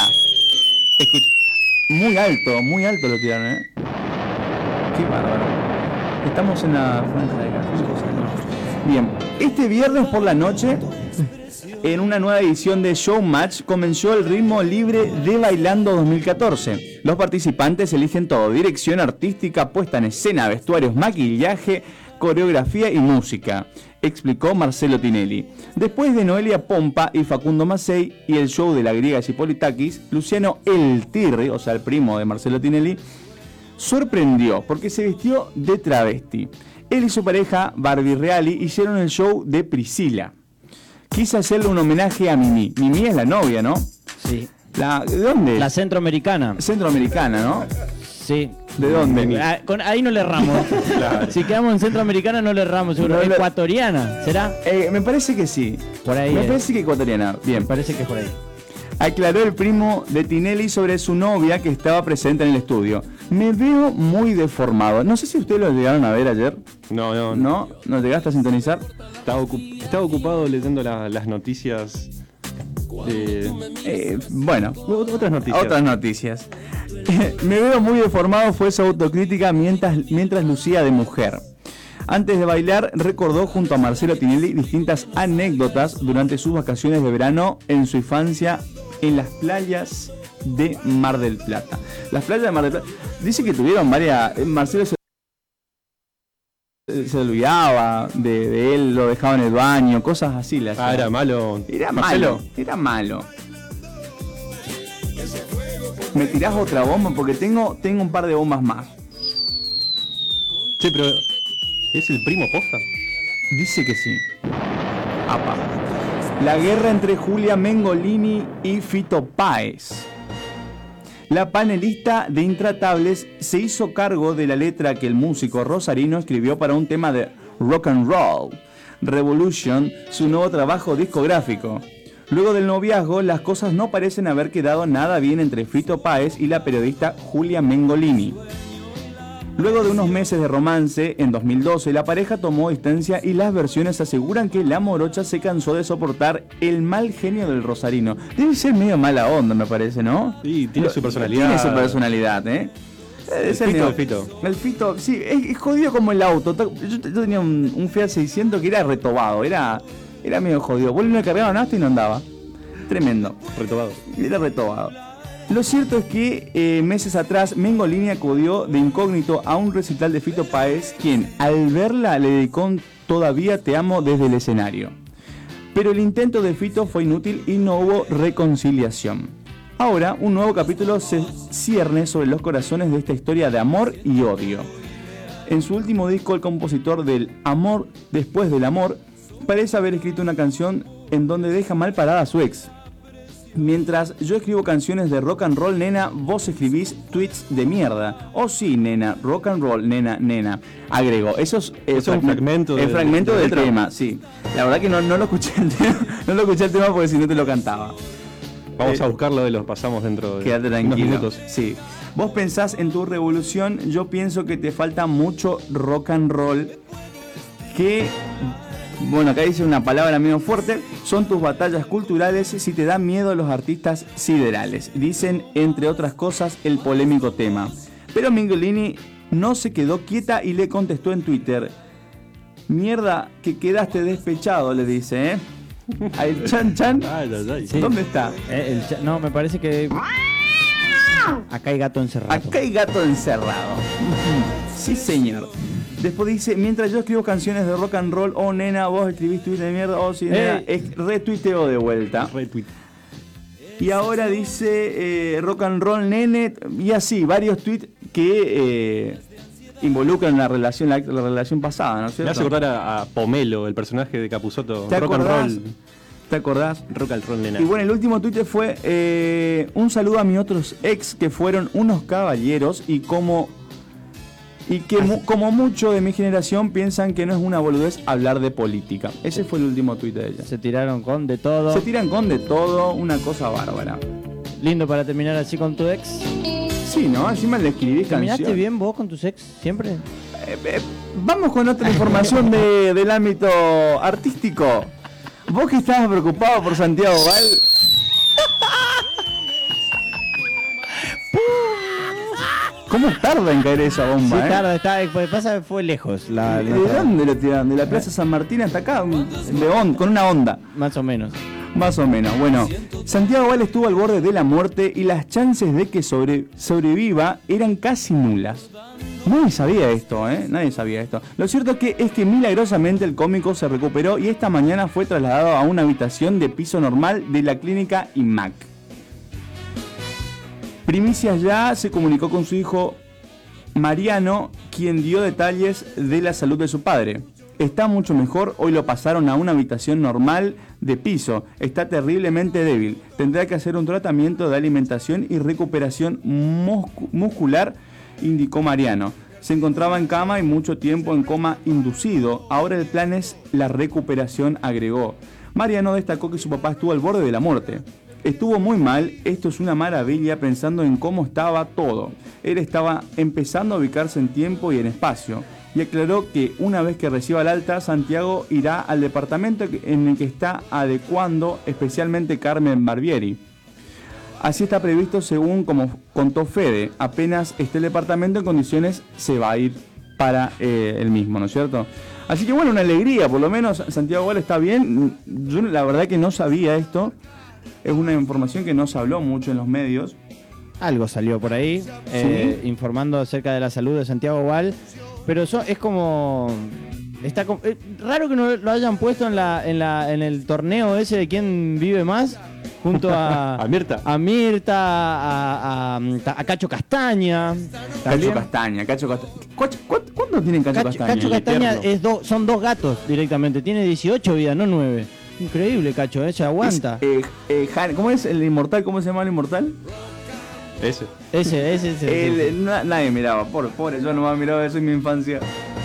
Muy alto lo tiraron, ¿eh? Qué bárbaro. Estamos en la franja de gas. Bien, este viernes por la noche, en una nueva edición de Showmatch, comenzó el ritmo libre de Bailando 2014. Los participantes eligen todo: dirección artística, puesta en escena, vestuarios, maquillaje, coreografía y música, explicó Marcelo Tinelli. Después de Noelia Pompa y Facundo Macei y el show de la griega Chipolitakis, Luciano El Tirri, o sea el primo de Marcelo Tinelli, sorprendió porque se vistió de travesti. Él y su pareja Barbie Reali hicieron el show de Priscila. Quise hacerle un homenaje a Mimi. Mimi es la novia, ¿no? Sí. ¿De dónde? La centroamericana. Centroamericana, ¿no? Sí. ¿De dónde? Ahí no le erramos. Claro. Si quedamos en Centroamericana no le erramos, seguro. No, ¿Ecuatoriana? ¿Será? Me parece que sí. Por ahí. Me parece que ecuatoriana. Bien. Me parece que es por ahí. Aclaró el primo de Tinelli sobre su novia que estaba presente en el estudio. Me veo muy deformado. No sé si ustedes lo llegaron a ver ayer. No. ¿No? ¿No llegaste a sintonizar? Estaba ocupado leyendo las noticias. Bueno, otras noticias. Me veo muy deformado fue su autocrítica mientras lucía de mujer. Antes de bailar, recordó junto a Marcelo Tinelli distintas anécdotas durante sus vacaciones de verano en su infancia en las playas de Mar del Plata. Las playas de Mar del Plata, dice que tuvieron varias. Marcelo se olvidaba de él, lo dejaba en el baño, cosas así. Era malo. Era Marcelo. malo. ¿Me tirás otra bomba? Porque tengo un par de bombas más. Che, pero ¿es el primo posta? Dice que sí. Apa. La guerra entre Julia Mengolini y Fito Páez. La panelista de Intratables se hizo cargo de la letra que el músico rosarino escribió para un tema de Rock and Roll Revolution, su nuevo trabajo discográfico. Luego del noviazgo, las cosas no parecen haber quedado nada bien entre Fito Páez y la periodista Julia Mengolini. Luego de unos meses de romance, en 2012, la pareja tomó distancia y las versiones aseguran que la morocha se cansó de soportar el mal genio del rosarino. Debe ser medio mala onda, me parece, ¿no? Sí, tiene su personalidad. Tiene su personalidad, ¿eh? El Fito. El Fito, sí, es jodido como el auto. Yo tenía un Fiat 600 que era retobado, era medio jodido. Vos le cargaban hasta y no andaba. Tremendo. Retobado. Era retobado. Lo cierto es que meses atrás Mengolini acudió de incógnito a un recital de Fito Páez, quien al verla le dedicó un "Todavía te amo" desde el escenario. Pero el intento de Fito fue inútil y no hubo reconciliación. Ahora un nuevo capítulo se cierne sobre los corazones de esta historia de amor y odio. En su último disco, el compositor del Amor después del amor parece haber escrito una canción en donde deja mal parada a su ex. Mientras yo escribo canciones de rock and roll, nena, vos escribís tweets de mierda. Oh sí, nena, rock and roll, nena. Agregó. Eso es un fragmento del tema, sí. La verdad que no lo escuché el tema, porque si no te lo cantaba. Vamos a buscarlo y lo pasamos dentro de quédate tranquilo. unos minutos. Sí. Vos pensás en tu revolución, yo pienso que te falta mucho rock and roll. Bueno, acá dice una palabra medio fuerte. Son tus batallas culturales si te dan miedo los artistas siderales. Dicen, entre otras cosas, el polémico tema. Pero Mengolini no se quedó quieta y le contestó en Twitter. Mierda, que quedaste despechado, le dice, ¿eh? ¿El chan? Ay. Sí. ¿Dónde está? No, me parece que... Acá hay gato encerrado. Acá hay gato encerrado. Sí, señor. Después dice, mientras yo escribo canciones de rock and roll, oh nena, vos escribís tweets de mierda, oh sí, nena, retuiteo de vuelta. Retweet. Y ahora dice rock and roll, nene, y así, varios tweets que involucran la relación pasada, ¿no es cierto? Me hace acordar a Pomelo, el personaje de Capusotto. ¿Te Rock acordás? and roll. ¿Te acordás? Rock and roll, nena. Y bueno, el último tuit fue un saludo a mis otros ex que fueron unos caballeros y que como mucho de mi generación piensan que no es una boludez hablar de política. Ese fue el último tuit de ella. Se tiraron con de todo. Se tiran con de todo, una cosa bárbara. Lindo para terminar así con tu ex. Sí, ¿no? Encima le escribí canción. ¿Terminaste bien vos con tus ex siempre? Vamos con otra información del ámbito artístico. Vos que estabas preocupado por Santiago Val. ¿Cómo tarda en caer esa bomba? Sí, tarda, porque pasa que fue lejos. ¿De dónde lo tiraron? ¿De la Plaza San Martín hasta acá? Con una onda. Más o menos. Bueno, Santiago Val estuvo al borde de la muerte y las chances de que sobreviva eran casi nulas. Nadie sabía esto, Nadie sabía esto. Lo cierto es que milagrosamente el cómico se recuperó y esta mañana fue trasladado a una habitación de piso normal de la clínica IMAC. Primicias ya se comunicó con su hijo Mariano, quien dio detalles de la salud de su padre. Está mucho mejor, hoy lo pasaron a una habitación normal de piso. Está terriblemente débil. Tendrá que hacer un tratamiento de alimentación y recuperación muscular indicó Mariano. Se encontraba en cama y mucho tiempo en coma inducido. Ahora el plan es la recuperación, agregó. Mariano destacó que su papá estuvo al borde de la muerte. Estuvo muy mal, esto es una maravilla pensando en cómo estaba todo. Él estaba empezando a ubicarse en tiempo y en espacio. Y aclaró que una vez que reciba el alta, Santiago irá al departamento en el que está adecuando especialmente Carmen Barbieri. Así está previsto según como contó Fede. Apenas esté el departamento en condiciones, se va a ir para el mismo, ¿no es cierto? Así que bueno, una alegría, por lo menos Santiago igual está bien. Yo la verdad que no sabía esto. Es una información que no se habló mucho en los medios. Algo salió por ahí, ¿sí? Informando acerca de la salud de Santiago Gual. Pero eso es como... raro que no lo hayan puesto en el torneo ese de quién vive más. Junto a Mirta. A Mirta, a Cacho Castaña. Cacho Castaña. ¿Cuánto tienen Cacho Castaña? Cacho Castaña son 2 gatos directamente. Tiene 18 vidas, no 9. Increíble, Cacho, ella aguanta. ¿Cómo es el inmortal? ¿Cómo se llama el inmortal? Ese. Nadie miraba, pobre, yo nomás miraba eso en mi infancia.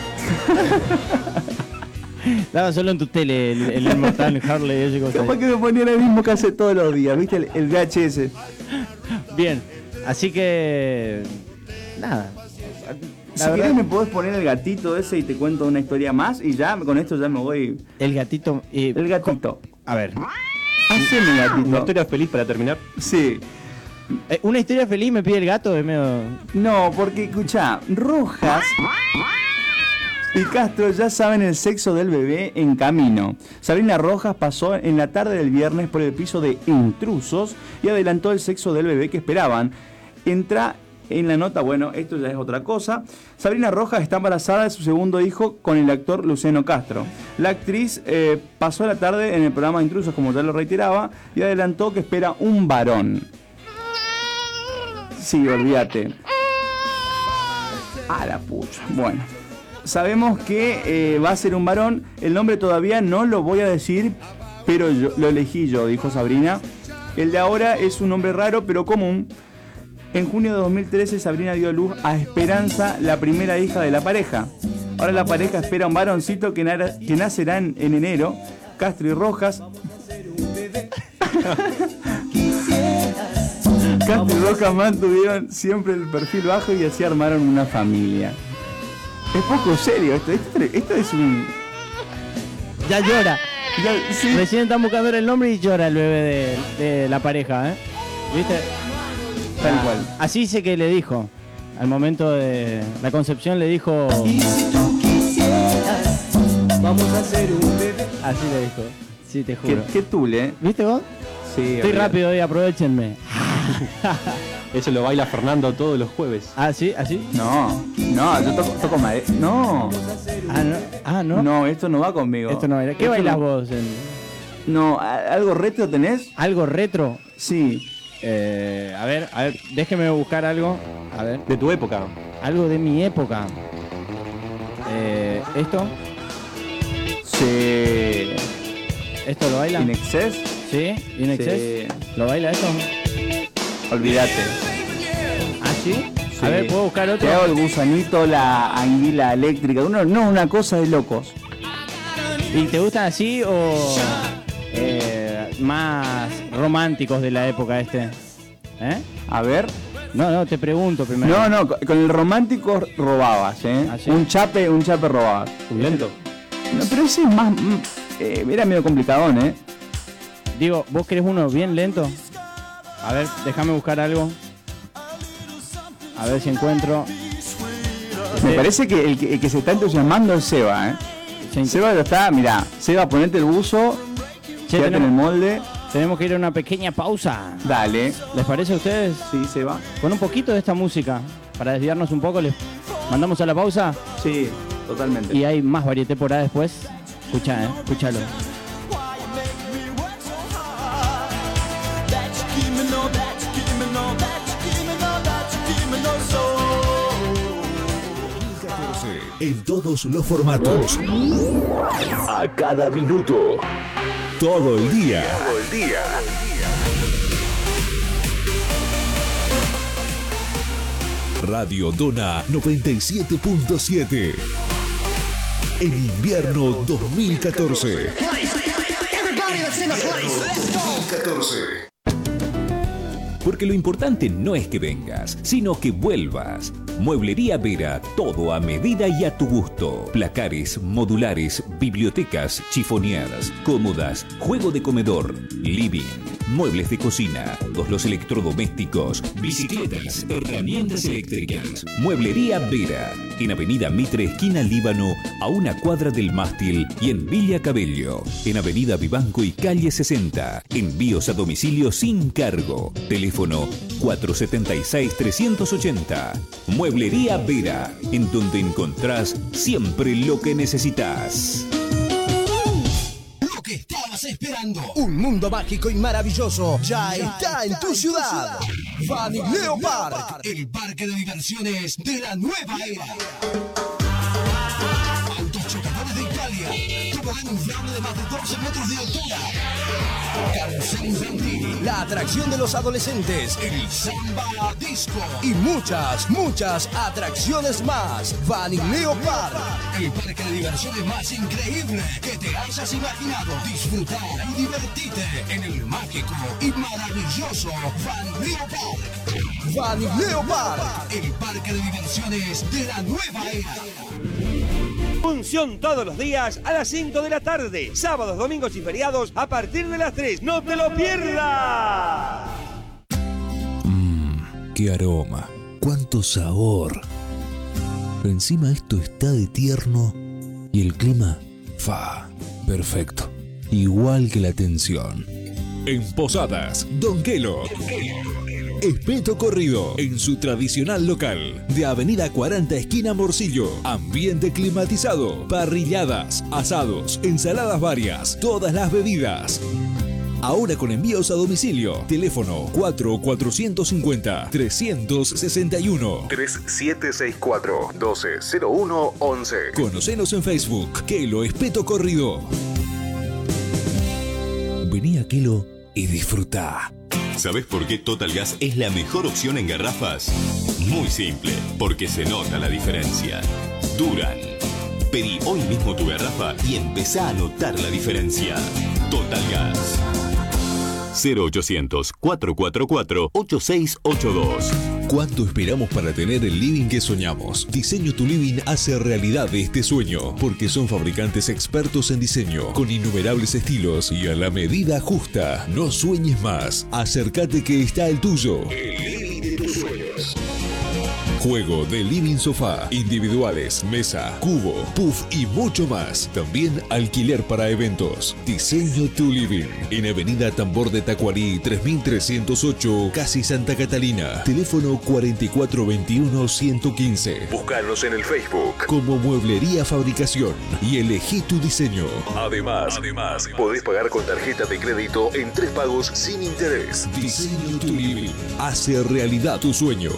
Daba solo en tu tele el inmortal Harley. Ese cosa. Capaz que me ponían el mismo que hace todos los días, ¿viste? El VHS. Bien, así que... Nada. Si querés me podés poner el gatito ese y te cuento una historia más y ya con esto ya me voy. El gatito. El gatito. A ver. Haceme gatito. ¿Una historia feliz para terminar? Sí. ¿Una historia feliz me pide el gato? Es medio... No, porque escuchá, Rojas y Castro ya saben el sexo del bebé en camino. Sabrina Rojas pasó en la tarde del viernes por el piso de intrusos y adelantó el sexo del bebé que esperaban. Entra en la nota, bueno, esto ya es otra cosa. Sabrina Rojas está embarazada de su segundo hijo con el actor Luciano Castro. La actriz pasó la tarde en el programa de Intrusos, como ya lo reiteraba, y adelantó que espera un varón. Sí, olvídate. A la pucha. Bueno, sabemos que va a ser un varón. El nombre todavía no lo voy a decir, pero lo elegí yo, dijo Sabrina. El de ahora es un nombre raro, pero común. En junio de 2013, Sabrina dio a luz a Esperanza, la primera hija de la pareja. Ahora la pareja espera un varoncito que nacerá en enero. Castro y Rojas... Castro y Rojas mantuvieron siempre el perfil bajo y así armaron una familia. Es poco serio esto es un... Ya llora. Sí. Recién están buscando el nombre y llora el bebé de la pareja, ¿eh? ¿Viste? Tal cual. Así dice que le dijo. Al momento de la concepción le dijo... Y si tú quisieras, vamos a hacer un bebé. Así le dijo. Sí, te juro. Qué tule. ¿Viste vos? Sí. Estoy rápido hoy, aprovechenme. Eso lo baila Fernando todos los jueves. ¿Ah, sí? ¿Así? No, yo toco madera. No. ¿No? No, esto no va conmigo. Esto no baila. ¿Qué esto bailas no. vos? No, ¿algo retro tenés? ¿Algo retro? Sí. A ver, déjeme buscar algo. A ver. De tu época. Algo de mi época. ¿Esto? Sí. ¿Esto lo baila? ¿In Excess? ¿Sí? ¿In Excess? ¿Lo baila esto? Olvídate. ¿Ah, sí? Sí. A ver, ¿puedo buscar otro? Te hago el gusanito, la anguila eléctrica. No, una cosa de locos. ¿Y te gustan así o más románticos de la época ¿Eh? A ver. No, te pregunto primero. No, con el romántico robabas, ¿eh? ¿Ah, sí? Un chape robabas. Lento. No, pero ese es más... era medio complicadón, ¿eh? Digo, ¿vos querés uno bien lento? A ver, déjame buscar algo. A ver si encuentro. Me parece que el que se está entusiasmando es Seba, ¿eh? Sí. Seba lo está... Mirá, Seba, ponete el buzo. Quédate en el molde. Tenemos que ir a una pequeña pausa. Dale. ¿Les parece a ustedes? Sí, Seba. Con un poquito de esta música. Para desviarnos un poco, les mandamos a la pausa. Sí, totalmente. Y hay más varieté por ahí después. Escucha, escúchalo. En todos los formatos. A cada minuto. Todo el día. Radio Dona 97.7. En invierno 2014. 2014. Porque lo importante no es que vengas, sino que vuelvas. Mueblería Vera, todo a medida y a tu gusto. Placares, modulares, bibliotecas, chifoneadas, cómodas, juego de comedor, living, muebles de cocina, todos los electrodomésticos, bicicletas, herramientas eléctricas. Mueblería Vera, en Avenida Mitre, esquina Líbano, a una cuadra del Mástil, y en Villa Cabello, en Avenida Vivanco y calle 60. Envíos a domicilio sin cargo. Teléfono 476-380. Mueblería Vera, en donde encontrás siempre lo que necesitas. Lo que estabas esperando, un mundo mágico y maravilloso, ya está en tu ciudad. Vanileo Park, el parque de diversiones de la nueva era. Autos chocadores de Italia, tobogán inflable de más de 12 metros de altura. Carrusel infantil, la atracción de los adolescentes, el Samba Disco y muchas atracciones más. Vanileo Park, el parque de diversiones más increíble que te hayas imaginado. Disfrutar y divertirte en el mágico y maravilloso Vanileo Park. Vanileo Park, el parque de diversiones de la nueva era. Función todos los días a las 5 de la tarde. Sábados, domingos y feriados a partir de las 3. ¡No te lo pierdas! ¡Qué aroma! ¡Cuánto sabor! Encima esto está de tierno y el clima, perfecto. Igual que la atención. En Posadas, Don Quelo. Espeto corrido en su tradicional local de Avenida 40 esquina Morcillo. Ambiente climatizado, parrilladas, asados, ensaladas varias, todas las bebidas. Ahora con envíos a domicilio. Teléfono 4-450-361. 3764-120111. Conocenos en Facebook. Quelo Espeto Corrido. Vení a Quelo y disfrutá. ¿Sabes por qué Total Gas es la mejor opción en garrafas? Muy simple, porque se nota la diferencia. Duran. Pedí hoy mismo tu garrafa y empezá a notar la diferencia. Total Gas. 0800-444-8682. ¿Cuánto esperamos para tener el living que soñamos? Diseño Tu Living hace realidad este sueño, porque son fabricantes expertos en diseño, con innumerables estilos y a la medida justa. No sueñes más. Acércate que está el tuyo. El living de tus sueños. Juego de living sofá, individuales, mesa, cubo, puff y mucho más. También alquiler para eventos. Diseño Tu Living. En Avenida Tambor de Tacuarí, 3308, casi Santa Catalina. Teléfono 4421-115. Búscanos en el Facebook como Mueblería Fabricación y elegí tu diseño. Además, podés pagar con tarjeta de crédito en 3 pagos sin interés. Diseño Tu Living. Hace realidad tu sueño.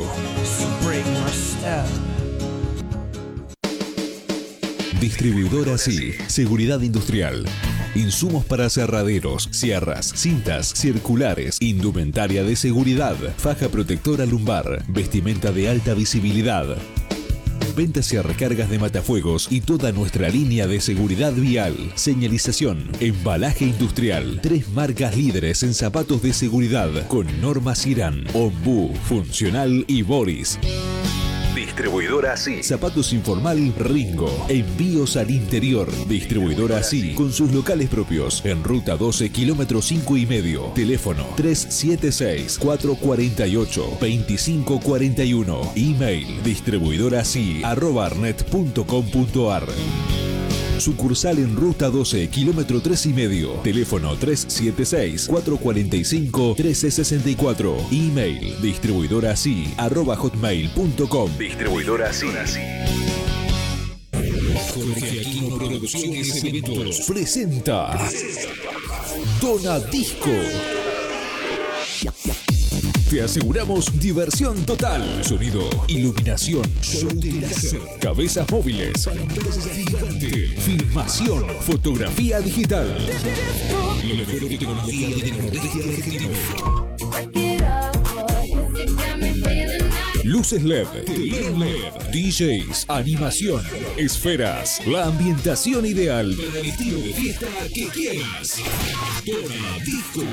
Distribuidora Sí, seguridad industrial. Insumos para cerraderos, sierras, cintas, circulares, indumentaria de seguridad, faja protectora lumbar, vestimenta de alta visibilidad. Ventas y recargas de matafuegos y toda nuestra línea de seguridad vial, señalización, embalaje industrial. 3 marcas líderes en zapatos de seguridad con normas IRAN, Ombú, Funcional y Boris. Distribuidora Sí. Zapatos informal Ringo. Envíos al interior. Distribuidora Sí. Con sus locales propios. En ruta 12, kilómetro 5 y medio. Teléfono 376-448-2541. Email distribuidorasi@arnet.com.ar. Sucursal en ruta 12, kilómetro 3 y medio. Teléfono 376-445-1364. Email distribuidorasi@hotmail.com. Distribuidora Sí. Jorge Aquino Producciones Eventos presenta Dona Disco. Te aseguramos diversión total. Sonido, iluminación, show de láser, cabezas móviles, pantalla gigante, filmación, fotografía digital. Lo mejor de tecnología del nordeste argentino. luces LED, telón LED, DJs, animación, esferas, la ambientación ideal para el estilo de fiesta que quieras. Dona Disco.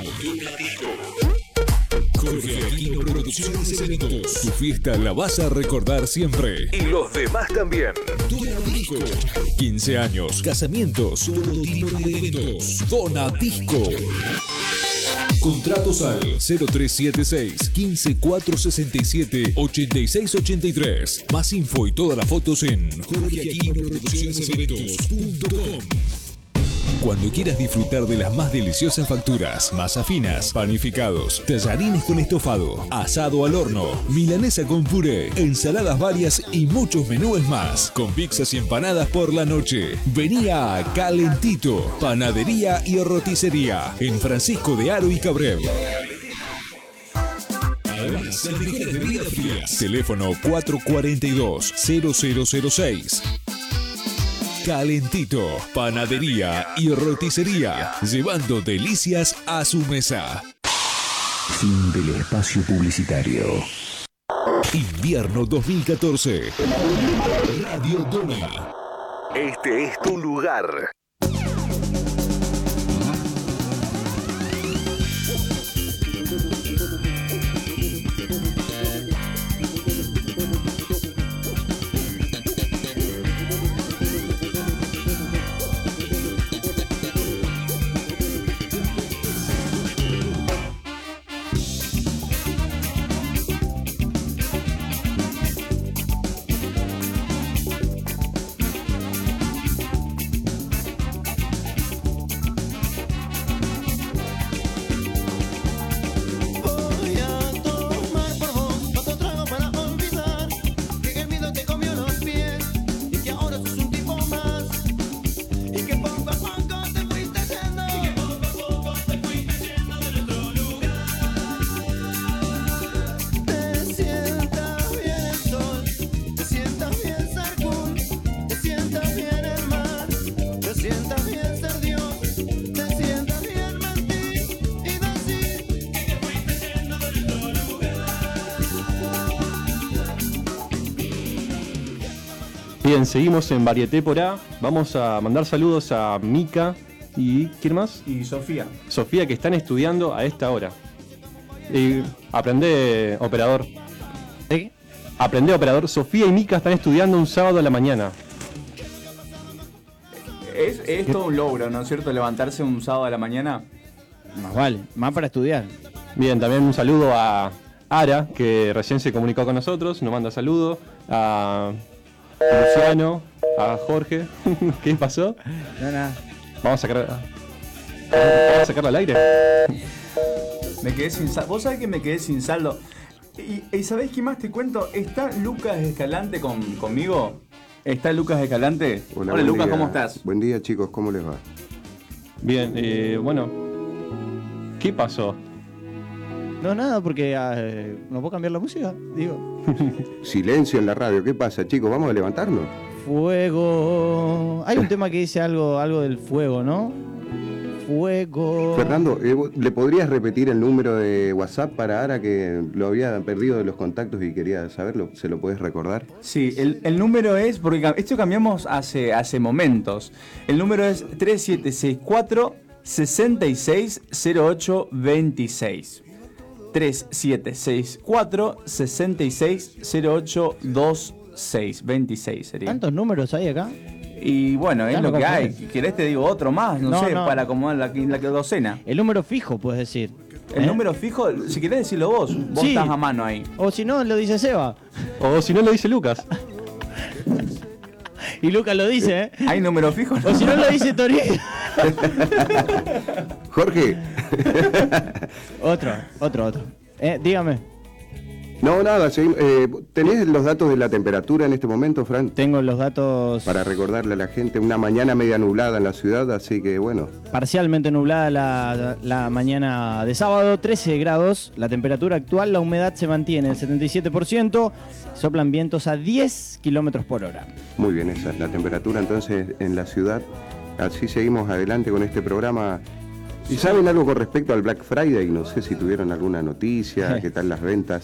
Jorge Aquino Producciones y Eventos. Tu fiesta la vas a recordar siempre. Y los demás también. Dona Disco. 15 años, casamientos, todo tipo de eventos. Dona Disco. Contratos al 0376 15467 8683. Más info y todas las fotos en jorgeaquinoproduccioneseventos.com. Cuando quieras disfrutar de las más deliciosas facturas, masas finas, panificados, tallarines con estofado, asado al horno, milanesa con puré, ensaladas varias y muchos menús más, con pizzas y empanadas por la noche. Vení a Calentito, Panadería y Roticería, en Francisco de Haro y Cabrera. Además, las mejores bebidas frías. Teléfono 442-0006. Calentito, Panadería y Roticería, llevando delicias a su mesa. Fin del espacio publicitario. Invierno 2014. Radio Dona. Este es tu lugar. Bien, seguimos en Varieté por A. Vamos a mandar saludos a Mica y ¿quién más? Y Sofía. Sofía, que están estudiando a esta hora. Aprende operador. ¿Qué? Aprende operador. Sofía y Mica están estudiando un sábado a la mañana. Es todo un logro, ¿no es cierto? Levantarse un sábado a la mañana. Más vale, más para estudiar. Bien, también un saludo a Ara, que recién se comunicó con nosotros, nos manda saludos. A Luciano, a Jorge. ¿Qué pasó? No, nada. Vamos a sacarla al aire. Me quedé sin saldo. Vos sabés que me quedé sin saldo. ¿Y sabés qué más te cuento? ¿Está Lucas Escalante conmigo? ¿Está Lucas Escalante? Hola Lucas, día. ¿cómo estás? Buen día, chicos, ¿cómo les va? Bien, bueno. ¿Qué pasó? No, nada, porque ¿no puedo cambiar la música? Digo. Silencio en la radio, ¿qué pasa, chicos? ¿Vamos a levantarnos? Fuego. Hay un tema que dice algo del fuego, ¿no? Fuego. Fernando, ¿le podrías repetir el número de WhatsApp para Ara, que lo había perdido de los contactos y quería saberlo? ¿Se lo puedes recordar? Sí, el número es, porque esto cambiamos hace momentos. El número es 3764 660826. 3764 660826 sería. ¿Tantos números hay acá? Y bueno, es lo que hay. ¿Querés te digo otro más? No sé, no. para acomodar la docena. El número fijo, puedes decir. El número fijo, si querés decirlo vos sí. Estás a mano ahí. O si no, lo dice Seba. O si no, lo dice Lucas. Y Lucas lo dice, ¿eh? ¿Hay número fijo? O si no, lo dice Tori. Jorge. Otro. Dígame. No, nada, ¿tenés los datos de la temperatura en este momento, Fran? Tengo los datos... Para recordarle a la gente, una mañana media nublada en la ciudad, así que bueno. Parcialmente nublada la mañana de sábado, 13 grados, la temperatura actual, la humedad se mantiene el 77%, soplan vientos a 10 kilómetros por hora. Muy bien, esa es la temperatura entonces en la ciudad. Así seguimos adelante con este programa. ¿Y saben algo con respecto al Black Friday? No sé si tuvieron alguna noticia, qué tal las ventas.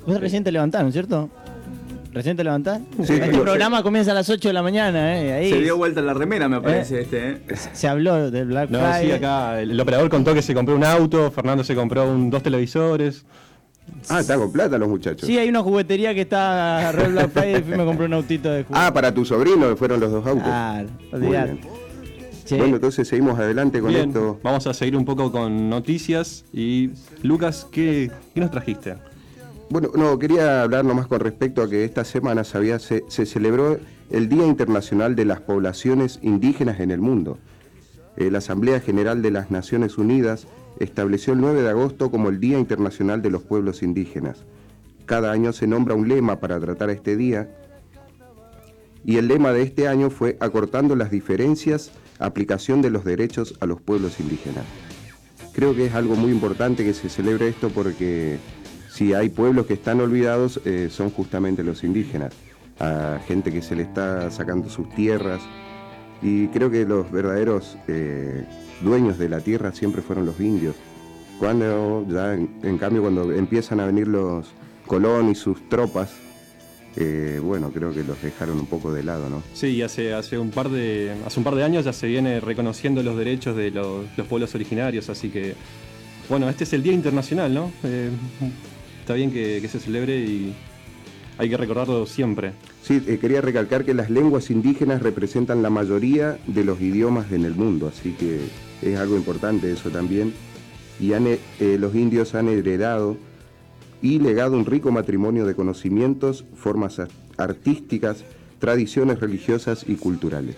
Vos recién te levantaron, ¿cierto? ¿Recién te levantás? Sí, este programa comienza a las 8 de la mañana, Ahí se dio vuelta la remera, me parece, Se habló del Black Friday. Sí, acá el operador contó que se compró un auto, Fernando se compró 2 televisores. Están con plata los muchachos. Sí, hay una juguetería que está re Black Friday y fui me compré un autito de juguete. Para tu sobrino fueron los 2 autos. Claro, olvidate. Bueno, entonces seguimos adelante con esto. Vamos a seguir un poco con noticias. Y Lucas, ¿qué nos trajiste? Bueno, quería hablar nomás con respecto a que esta semana se celebró el Día Internacional de las Poblaciones Indígenas en el Mundo. La Asamblea General de las Naciones Unidas estableció el 9 de agosto como el Día Internacional de los Pueblos Indígenas. Cada año se nombra un lema para tratar este día, y el lema de este año fue Acortando las diferencias, aplicación de los derechos a los pueblos indígenas. Creo que es algo muy importante que se celebre esto porque si hay pueblos que están olvidados son justamente los indígenas, a gente que se le está sacando sus tierras, y creo que los verdaderos dueños de la tierra siempre fueron los indios. Cuando ya en cambio cuando empiezan a venir los Colón y sus tropas, creo que los dejaron un poco de lado, ¿no? Sí, hace un par de años ya se viene reconociendo los derechos de los pueblos originarios, así que este es el Día Internacional, ¿no? Está bien que se celebre y hay que recordarlo siempre. Sí, quería recalcar que las lenguas indígenas representan la mayoría de los idiomas en el mundo, así que es algo importante eso también. Y los indios han heredado y legado un rico matrimonio de conocimientos, formas artísticas, tradiciones religiosas y culturales.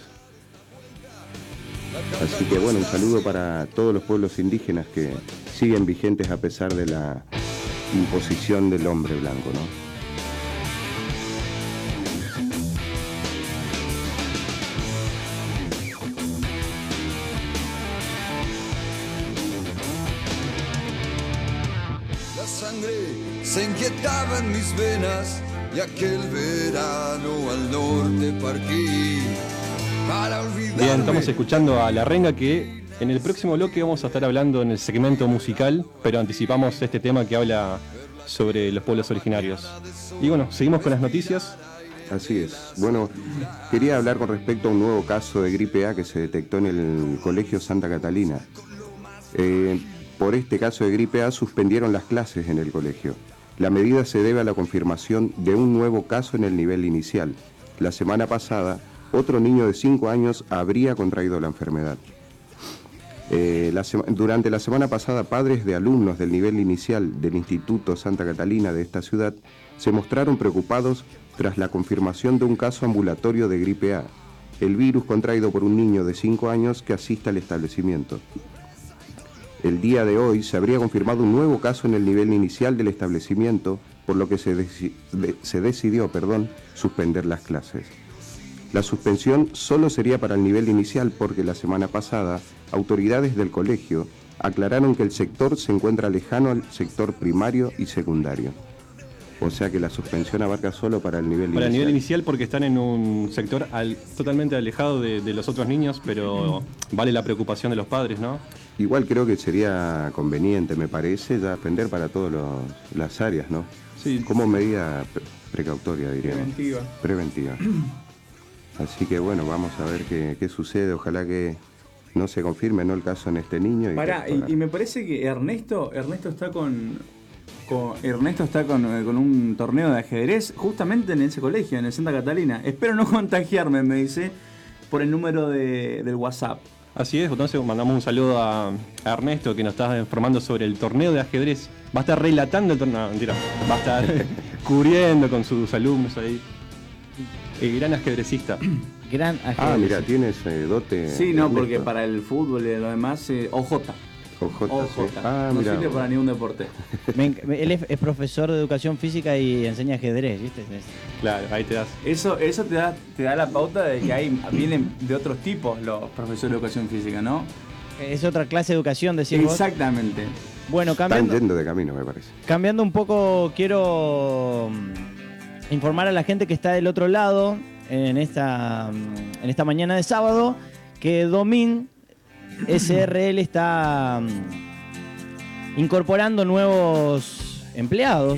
Así que un saludo para todos los pueblos indígenas que siguen vigentes a pesar de la imposición del hombre blanco, ¿no? Se inquietaba en mis venas y aquel verano al norte partí para olvidarme. Bien, estamos escuchando a La Renga, que en el próximo bloque vamos a estar hablando en el segmento musical, pero anticipamos este tema que habla sobre los pueblos originarios. Y seguimos con las noticias. Así es. Quería hablar con respecto a un nuevo caso de gripe A que se detectó en el Colegio Santa Catalina. Por este caso de gripe A suspendieron las clases en el colegio. La medida se debe a la confirmación de un nuevo caso en el nivel inicial. La semana pasada, otro niño de 5 años habría contraído la enfermedad. Durante la semana pasada, padres de alumnos del nivel inicial del Instituto Santa Catalina de esta ciudad se mostraron preocupados tras la confirmación de un caso ambulatorio de gripe A, el virus contraído por un niño de 5 años que asiste al establecimiento. El día de hoy se habría confirmado un nuevo caso en el nivel inicial del establecimiento, por lo que se decidió suspender las clases. La suspensión solo sería para el nivel inicial porque la semana pasada autoridades del colegio aclararon que el sector se encuentra lejano al sector primario y secundario. O sea que la suspensión abarca solo para el nivel inicial. Para el nivel inicial porque están en un sector totalmente alejado de los otros niños, pero vale la preocupación de los padres, ¿no? Igual creo que sería conveniente, me parece, ya aprender para todas las áreas, ¿no? Sí. Como medida precautoria, diríamos. Preventiva. Así que vamos a ver qué sucede. Ojalá que no se confirme, ¿no?, el caso en este niño. Y me parece que Ernesto está con un torneo de ajedrez justamente en ese colegio, en el Santa Catalina. Espero no contagiarme, me dice, por el número del WhatsApp. Así es, entonces mandamos un saludo a Ernesto, que nos está informando sobre el torneo de ajedrez. Va a estar relatando el torneo, no, mentira, va a estar cubriendo con sus alumnos ahí. El gran ajedrecista. Gran ajedrecista. Ah, mira, tienes dote. Sí, no, porque para el fútbol y lo demás, OJ. OJ. Sí. No sirve para ningún deporte. Él es profesor de educación física y enseña ajedrez, ¿viste? Claro, ahí te das. Eso te da la pauta de que vienen de otros tipos los profesores de educación física, ¿no? Es otra clase de educación, decís vos. Exactamente. Bueno, están yendo de camino, me parece. Cambiando un poco, quiero informar a la gente que está del otro lado en esta mañana de sábado que Domín SRL está incorporando nuevos empleados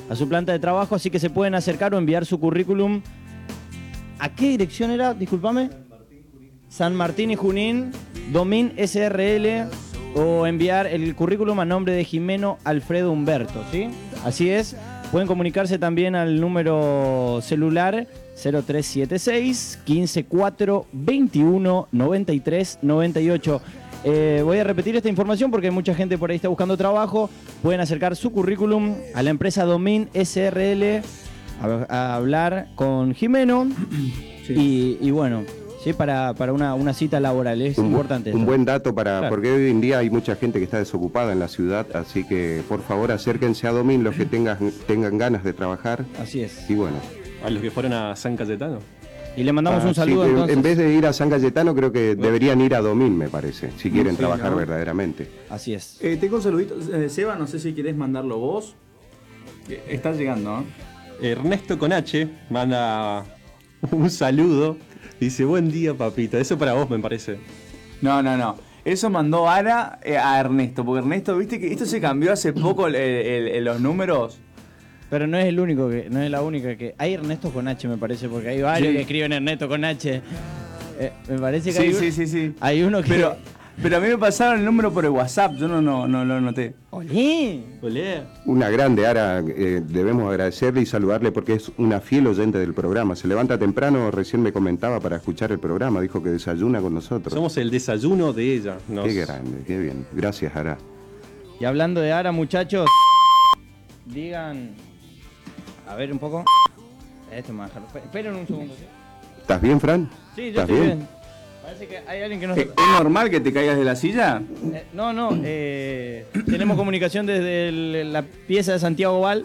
a su planta de trabajo, así que se pueden acercar o enviar su currículum. ¿A qué dirección era? Discúlpame. San Martín y Junín, Domín SRL, o enviar el currículum a nombre de Jimeno Alfredo Humberto, ¿sí? Así es. Pueden comunicarse también al número celular 0376 154 21 93 98. Voy a repetir esta información porque mucha gente por ahí está buscando trabajo. Pueden acercar su currículum a la empresa Domín SRL a hablar con Jimeno. Sí. Y bueno, sí, para una cita laboral. Es importante. Un buen dato Claro. porque hoy en día hay mucha gente que está desocupada en la ciudad, así que por favor acérquense a Domín los que tengan ganas de trabajar. Así es. Y bueno. A los que fueron a San Cayetano. Y le mandamos un saludo sí, entonces. En vez de ir a San Cayetano, creo que deberían ir a Domín, me parece, si quieren Sí, trabajar ¿no? verdaderamente. Así es. Tengo un saludito. Seba, no sé si querés mandarlo vos. Está llegando, ¿no? Ernesto con H manda un saludo. Dice, buen día, papito. Eso para vos, me parece. No. Eso mandó Ara a Ernesto, porque Ernesto, viste que esto se cambió hace poco los números. Pero no es el único no es la única que. Hay Ernesto con H, me parece, porque hay varios que escriben Ernesto con H. Me parece que sí. Hay uno que. Pero a mí me pasaron el número por el WhatsApp, yo no lo noté. ¡Olé! Una grande, Ara, debemos agradecerle y saludarle porque es una fiel oyente del programa. Se levanta temprano, recién me comentaba para escuchar el programa, dijo que desayuna con nosotros. Somos el desayuno de ella. Qué grande, qué bien. Gracias, Ara. Y hablando de Ara, muchachos, digan. A ver un poco. Esto me va a dejar. Esperen un segundo, ¿sí? ¿Estás bien, Fran? Sí, yo estoy bien. Parece que hay alguien que nos... ¿Es normal que te caigas de la silla? No. Tenemos comunicación desde la pieza de Santiago Val.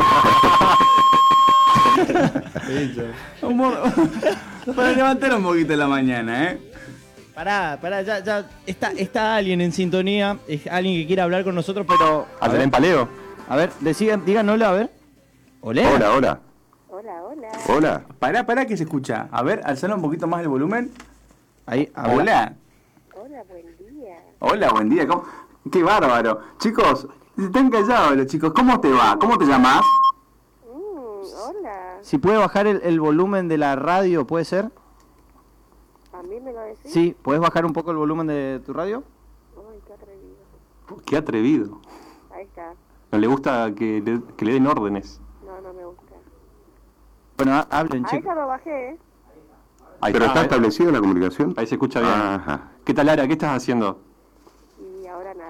Para levantar un poquito en la mañana, ¿eh? Pará, ya está alguien en sintonía. Es alguien que quiere hablar con nosotros, pero... ¿Adrián Paleo? A ver, digan hola, a ver. ¿Hola? Hola. Hola. Pará que se escucha. A ver, alzalo un poquito más el volumen. Ahí, hola. Hola, buen día. Qué bárbaro. Chicos, están callados los chicos. ¿Cómo te va? ¿Cómo te llamas? Hola. Si puede bajar el volumen de la radio, ¿puede ser? ¿A mí me lo decís? Sí, ¿puedes bajar un poco el volumen de tu radio? Uy, qué atrevido. Qué atrevido. Ahí está. No le gusta que le den órdenes. No me gusta. Bueno, hablen, Ahí chicos. ya lo bajé, Ahí ¿Pero está establecida la comunicación? Ahí se escucha bien. Ajá. ¿Qué tal, Ara? ¿Qué estás haciendo? Y ahora nada.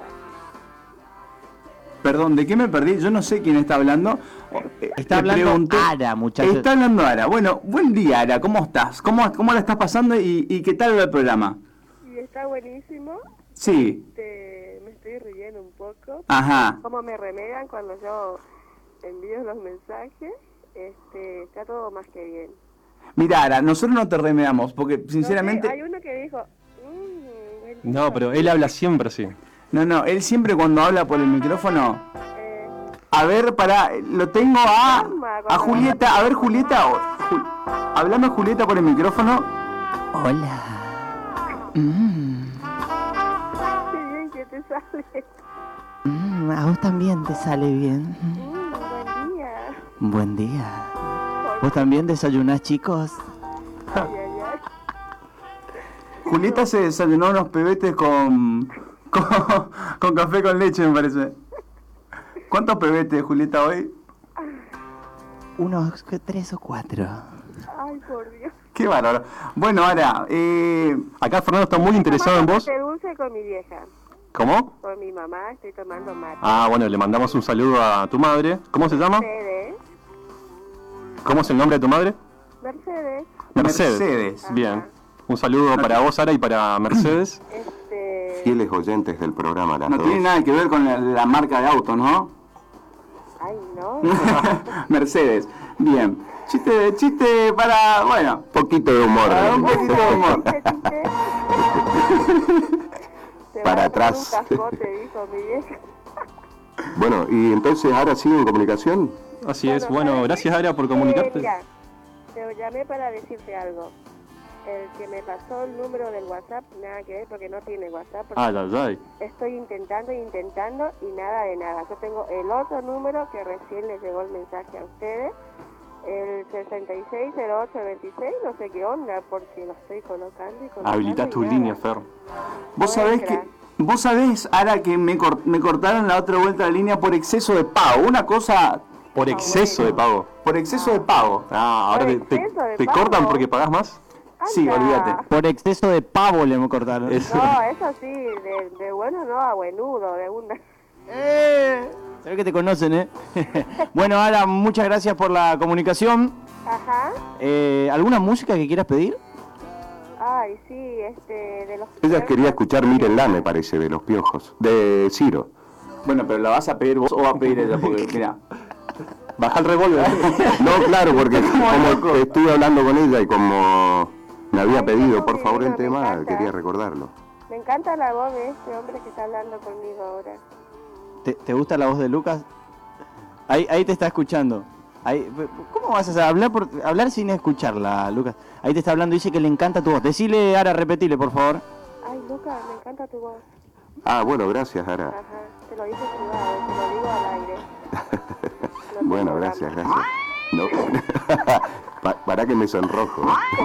Perdón, ¿de qué me perdí? Yo no sé quién está hablando. Está hablando Ara, muchachos. Está hablando Ara. Bueno, buen día, Ara. ¿Cómo estás? ¿Cómo la estás pasando y qué tal va el programa? Y está buenísimo. Sí. Me estoy riendo un poco. Ajá. Cómo me remedan cuando yo envío los mensajes. Está todo más que bien. Mira, Ara, nosotros no te remedamos porque sinceramente... No sé, hay uno que dijo... No, pero él habla siempre así. No, él siempre cuando habla por el micrófono... A ver, lo tengo a Julieta. A ver, Julieta, hablame Julieta por el micrófono. Hola. Qué bien que te sale. A vos también te sale bien. Buen día. Buen día. ¿Vos también desayunás, chicos? Julieta se desayunó unos pebetes con café con leche, me parece. ¿Cuántos pebetes, Julieta, hoy? Unos 3 o 4. Ay, por Dios. Qué bárbaro. Bueno, ahora, acá Fernando está muy interesado en vos. Tomando mate dulce con mi vieja. ¿Cómo? Con mi mamá estoy tomando mate. Ah, bueno, le mandamos un saludo a tu madre. ¿Cómo se llama? Mercedes. ¿Cómo es el nombre de tu madre? Mercedes. Mercedes. Bien. Un saludo para vos, Ara, y para Mercedes. Fieles oyentes del programa, las No dos. tiene nada que ver con la marca de auto, ¿no? Ay, no. Mercedes. Bien. Chiste para, bueno. Poquito de humor. Un poquito de humor. Para atrás. Un cascote, dijo mi vieja. Bueno, y entonces ahora sigue en comunicación. Así es. Bueno, gracias, Ara, por comunicarte. Mira, te llamé para decirte algo. el que me pasó el número del WhatsApp, nada que ver porque no tiene WhatsApp. Estoy intentando y nada de nada. Yo tengo el otro número que recién les llegó el mensaje a ustedes, el 660826, no sé qué onda, porque lo estoy colocando y colocando. Habilita tu línea, Fer. Vos sabés, Ara, que me cortaron la otra vuelta de línea por exceso de pago. Una cosa... ¿Por exceso de pago? Por exceso de pago. Ahora te cortan porque pagás más. Sí, olvídate. Por exceso de pavo le cortaron. No, eso sí, de bueno no a buenudo, de una. Se ve que te conocen, ¿eh? Bueno, Ara, muchas gracias por la comunicación. Ajá. ¿Alguna música que quieras pedir? Ay, sí, de los... Ella quería escuchar Mírenla, me parece, de Los Piojos, de Ciro. Bueno, pero ¿la vas a pedir vos o va a pedir ella? Porque, mira, baja el revólver. No, claro, porque como estuve hablando con ella y como me había pedido, por favor, el tema, quería recordarlo. Me encanta la voz de este hombre que está hablando conmigo ahora. ¿Te gusta la voz de Lucas? Ahí te está escuchando. ¿Cómo vas a hablar sin escucharla, Lucas? Ahí te está hablando, dice que le encanta tu voz. Decile, Ara, repetile, por favor. Ay, Lucas, me encanta tu voz. Bueno, gracias, Ara. Ajá, te lo dice privado, te lo digo al aire. Bueno, gracias. No. Para que me sonrojo.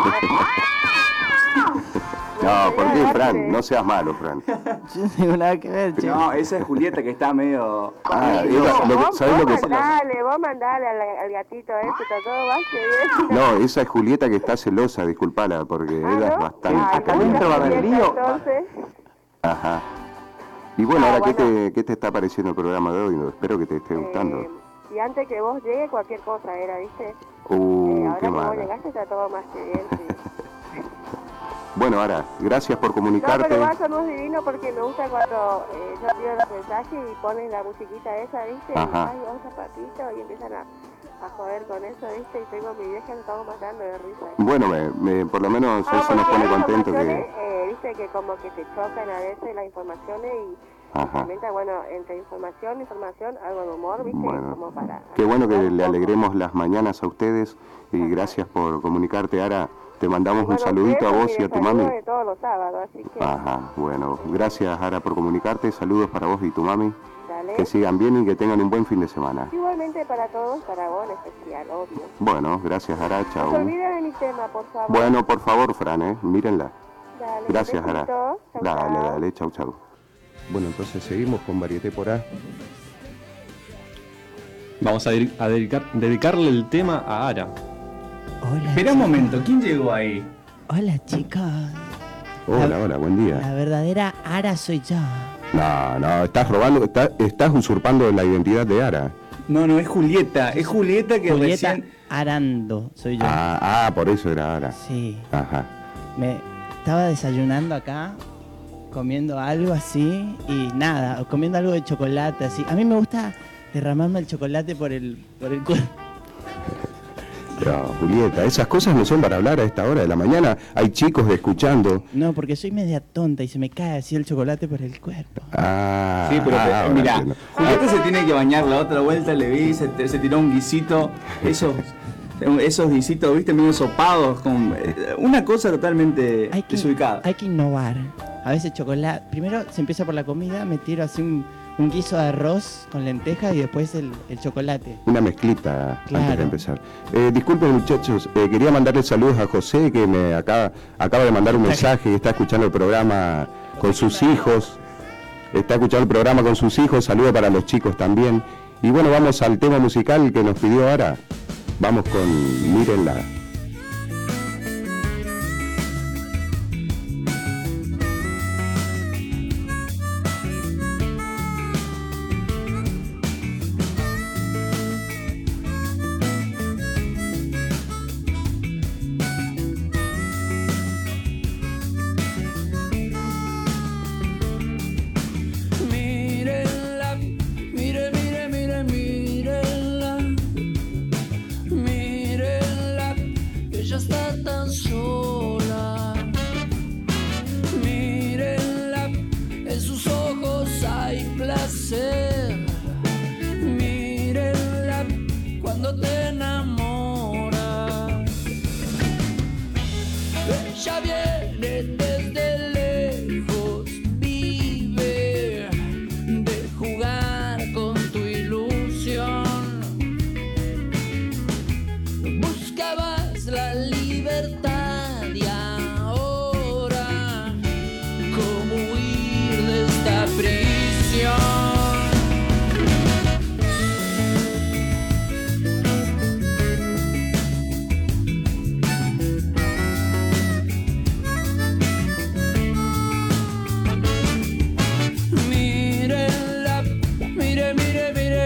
No, ¿por qué, Fran? No seas malo, Fran. Yo no tengo nada que ver, che. No, esa es Julieta que está medio... ¿sabés lo que vos mandale al gatito todo va a ser. No, esa es Julieta que está celosa, disculpala, porque ella es bastante... Acá adentro va a haber lío. Ajá. Y bueno, ahora, ¿qué te está pareciendo el programa de hoy? Espero que te esté gustando. Y antes que vos llegue, cualquier cosa era, ¿viste? Ahora que vos llegaste está todo más que bien, sí. Bueno, Ara, gracias por comunicarte. No, pero vas a ser muy divino porque me gusta cuando yo pido los mensajes y ponen la musiquita esa, ¿viste? Ajá. Y vamos zapatito y empiezan a joder con eso, ¿viste? Y tengo mi vieja, nos estamos matando de risa. Bueno, por lo menos eso nos pone contento que... Viste que como que te chocan a veces las informaciones y comenta, bueno, entre información, algo de humor, ¿viste? Bueno, como para... Qué bueno que le alegremos las mañanas a ustedes y gracias por comunicarte, Ara. Te mandamos un saludito a vos y a tu mami. De todos los sábados, así que... Bueno, gracias, Ara, por comunicarte. Saludos para vos y tu mami. Dale. Que sigan bien y que tengan un buen fin de semana. Igualmente para todos, para vos en especial, obvio. Bueno, gracias, Ara, chao. No se olviden de mi tema, por favor. Bueno, por favor, Fran, mírenla. Dale, gracias, Ara. Dale, chau. Bueno, entonces seguimos con Varieté por A. Vamos a dedicarle el tema a Ara. Hola. Espera un momento, ¿quién llegó ahí? Hola, chicos. Hola, buen día. La verdadera Ara soy yo. No, estás robando, estás usurpando la identidad de Ara. No, es Julieta. Es Julieta que Julieta recién... Arando, soy yo. Por eso era Ara. Sí. Ajá. Me estaba desayunando acá, comiendo algo así y nada, comiendo algo de chocolate así. A mí me gusta derramarme el chocolate por el cuerpo. Pero, Julieta, esas cosas no son para hablar a esta hora de la mañana. Hay chicos escuchando. No, porque soy media tonta y se me cae así el chocolate por el cuerpo. Sí, pero mira, Julieta se tiene que bañar. La otra vuelta le vi, se tiró un guisito. Esos guisitos, viste, medio sopados. Con una cosa totalmente desubicada. Hay que innovar. A veces chocolate. Primero se empieza por la comida, me tiro así un guiso de arroz con lentejas y después el chocolate. Una mezclita antes de empezar. Disculpen, muchachos, quería mandarle saludos a José, que me acaba de mandar un mensaje y está escuchando el programa con sus hijos. Saludos para los chicos también. Y bueno, vamos al tema musical que nos pidió Ara. Vamos con Mírenla. Mírenla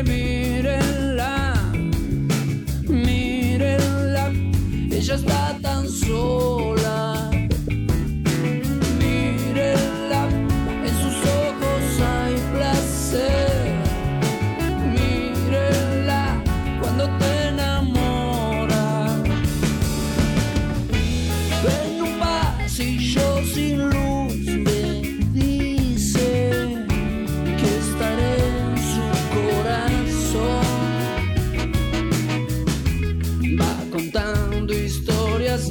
mírenla, mírenla, ella está tan sola. Mírenla, en sus ojos hay placer. Mírenla cuando te enamoras. En un pasillo sin luz me dice que estaré en su corazón. Va contando historias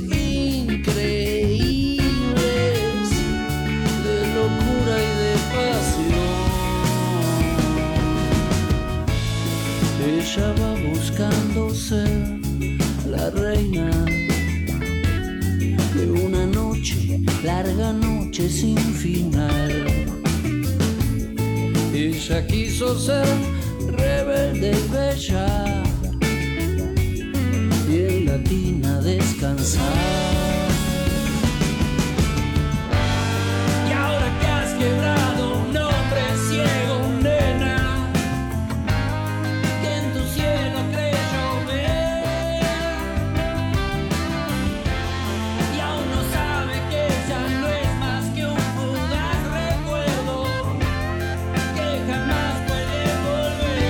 increíbles de locura y de pasión. Ella va buscando ser la reina de una noche, larga noche sin final. Ella quiso ser rebelde y bella y en la tina descansar. Y ahora que has quebrado un hombre ciego, nena, que en tu cielo creyó ver, y aún no sabe que ya no es más que un fugaz recuerdo que jamás puede volver.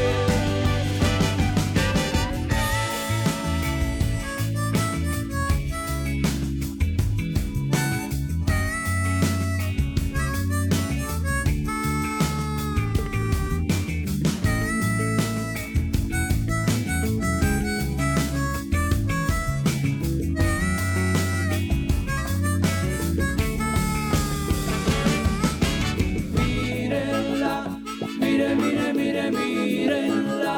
Mírenla, mire, mire, mire, mírenla.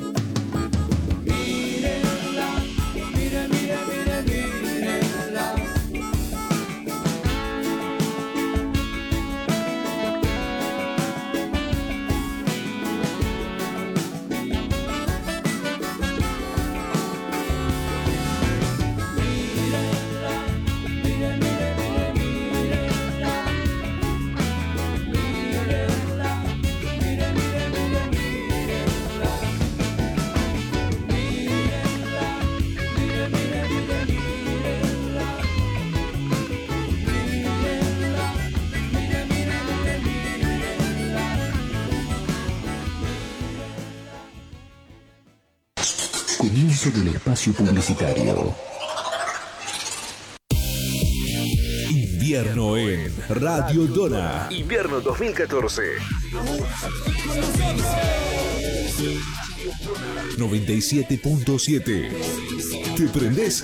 Mírenla, mire, mire, mire, mírenla. Comienzo del espacio publicitario. Invierno en Radio Dona. Invierno 2014. 97.7. ¿Te prendés?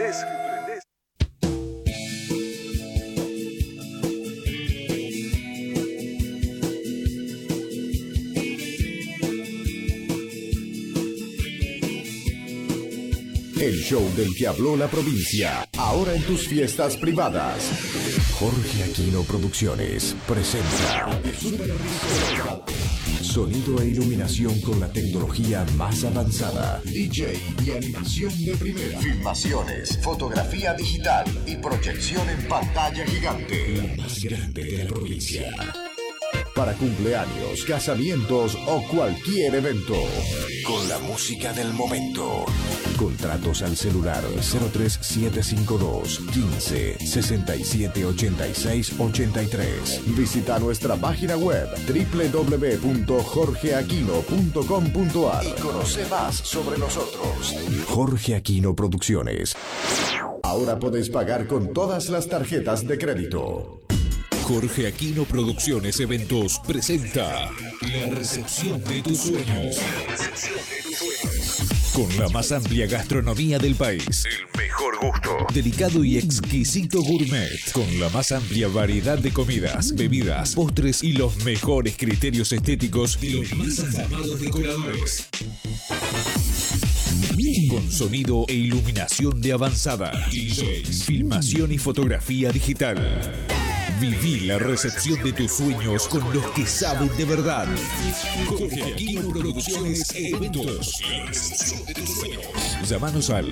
El show del que habló la provincia, ahora en tus fiestas privadas. Jorge Aquino Producciones presenta sonido e iluminación con la tecnología más avanzada. DJ y animación de primera. Filmaciones, fotografía digital y proyección en pantalla gigante. La más grande de la provincia. Para cumpleaños, casamientos o cualquier evento. Con la música del momento. Contratos al celular 03752 15 67 86 83. Visita nuestra página web www.jorgeaquino.com.ar y conoce más sobre nosotros. Jorge Aquino Producciones. Ahora podés pagar con todas las tarjetas de crédito. Jorge Aquino Producciones Eventos presenta la recepción de tus sueños. Con la más amplia gastronomía del país. El mejor gusto. Delicado y exquisito gourmet. Con la más amplia variedad de comidas, bebidas, postres y los mejores criterios estéticos de los más afamados decoradores. Con sonido e iluminación de avanzada. DJs, filmación y fotografía digital. Viví la recepción de tus sueños con los que saben de verdad. Jorge Aquino Producciones Eventos. La recepción de tus sueños. Llámanos al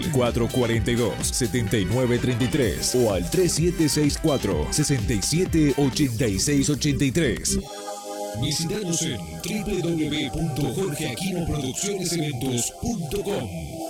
442-7933 o al 3764-678683. Visítanos en www.jorgeaquinoproduccioneseventos.com.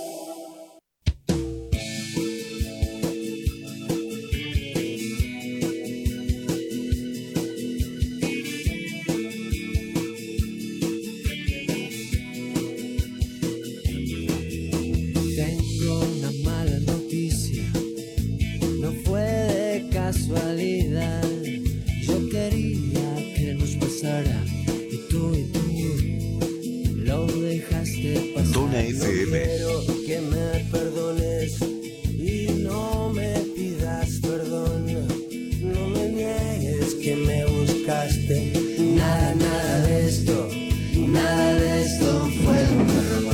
Tengo una mala noticia, no fue de casualidad. Yo quería que nos pasara y tú lo dejaste pasar. Dona FM. Quiero que me perdones y no me pidas perdón. No me niegues que me buscaste. Nada de esto fue un error.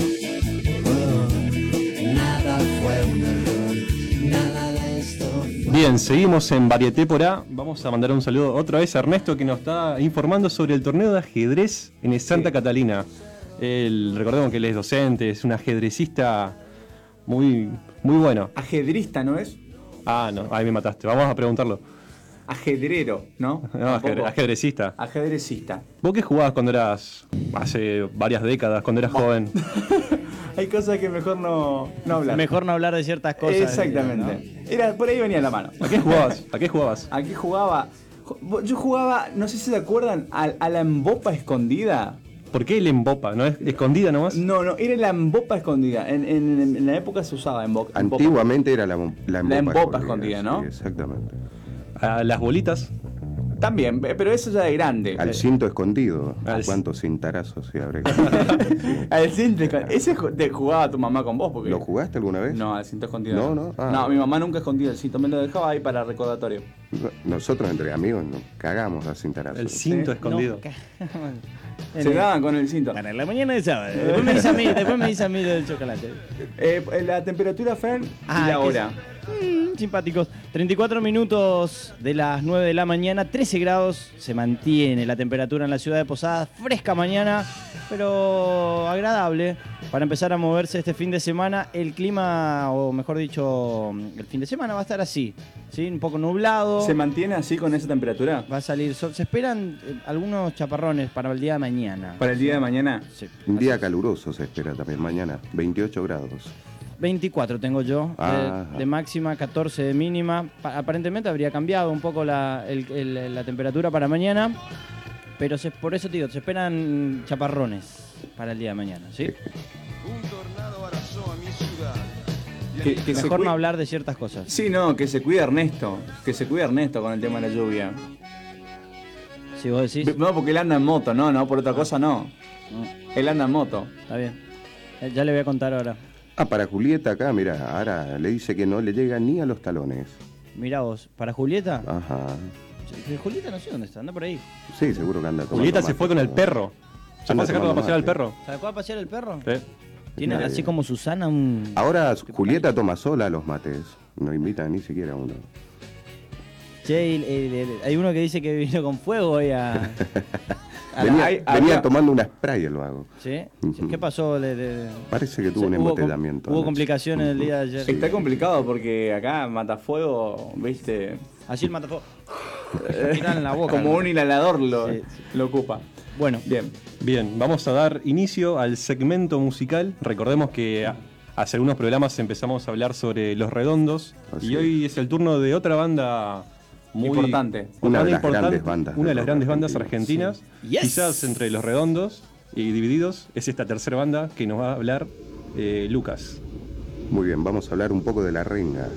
Nada fue un error, nada de esto. Bien, seguimos en Varieté por A. Vamos a mandar un saludo otra vez a Ernesto, que nos está informando sobre el torneo de ajedrez en el Santa Catalina. Recordemos que él es docente, es un ajedrecista muy bueno. Ajedrista, ¿no es? Ah, no, ahí me mataste. Vamos a preguntarlo. Ajedrero, ¿no? No, ajedrecista. Ajedrecista. ¿Vos qué jugabas cuando eras, hace varias décadas, cuando eras joven? Hay cosas que mejor no hablar. Mejor no hablar de ciertas cosas. Exactamente. ¿No? Por ahí venía la mano. ¿A qué jugabas? ¿A qué jugabas? ¿A qué jugaba? Yo jugaba, no sé si se acuerdan, a la embopa escondida. ¿Por qué el embopa? ¿No es escondida nomás? No, era la embopa escondida. En la época se usaba embopa. Antiguamente era la embopa escondida, ¿no? Sí, exactamente. ¿A las bolitas? También, pero eso ya de grande. Al cinto escondido. ¿Cuántos cintarazos se abre? Al cinto escondido. Ese te jugaba tu mamá con vos. Porque... ¿Lo jugaste alguna vez? No, al cinto escondido. No. No, mi mamá nunca escondía el cinto. Me lo dejaba ahí para recordatorio. Nosotros entre amigos nos cagamos al cintarazos. El cinto escondido. Se daban con el cinto. Para la mañana de sábado. Después me dice a mí del chocolate. La temperatura, Fern, y la hora. Simpáticos. 34 minutos de las 9 de la mañana, 13 grados. Se mantiene la temperatura en la ciudad de Posadas. Fresca mañana, pero agradable para empezar a moverse este fin de semana. El clima, o mejor dicho, el fin de semana va a estar así, ¿sí? Un poco nublado. ¿Se mantiene así con esa temperatura? Va a salir sol. Se esperan algunos chaparrones para el día de mañana. ¿Para el día de mañana? Sí. Un día caluroso se espera también mañana, 28 grados. 24 tengo yo, de máxima, 14 de mínima. Aparentemente habría cambiado un poco la temperatura para mañana, pero por eso te digo, se esperan chaparrones para el día de mañana, ¿sí? Un tornado arrasó a mi ciudad. Mejor no hablar de ciertas cosas. Sí, no, que se cuide Ernesto. Que se cuide Ernesto con el tema de la lluvia. Si vos decís. No, porque él anda en moto, no, por otra cosa no. Él anda en moto. Está bien. Ya le voy a contar ahora. Para Julieta acá, mira, ahora le dice que no le llega ni a los talones. Mirá vos, ¿para Julieta? Ajá. Julieta no sé dónde está, anda por ahí. Sí, seguro que anda tomando. Julieta se fue con el perro. ¿Se fue a sacarlo a pasear al perro? ¿Se fue a pasear el perro? Sí. Tiene así como Susana un... Ahora Julieta toma sola los mates. No invita ni siquiera a uno. Che, hay uno que dice que vino con fuego hoy a... Venía tomando una spray el vago. ¿Sí? ¿Qué pasó? Parece que tuvo un embotellamiento. Hubo complicaciones el día de ayer. Está complicado porque acá Matafuego, viste... Así el Matafuego... Tiran en la boca. Como un inhalador lo ocupa. Bueno. Bien, vamos a dar inicio al segmento musical. Recordemos que hace algunos programas empezamos a hablar sobre Los Redondos. Y hoy es el turno de otra banda... muy importante. Una de las grandes bandas. Una de las grandes bandas argentinas. Sí. Yes. Quizás entre Los Redondos y Divididos es esta tercera banda que nos va a hablar Lucas. Muy bien, vamos a hablar un poco de La Renga.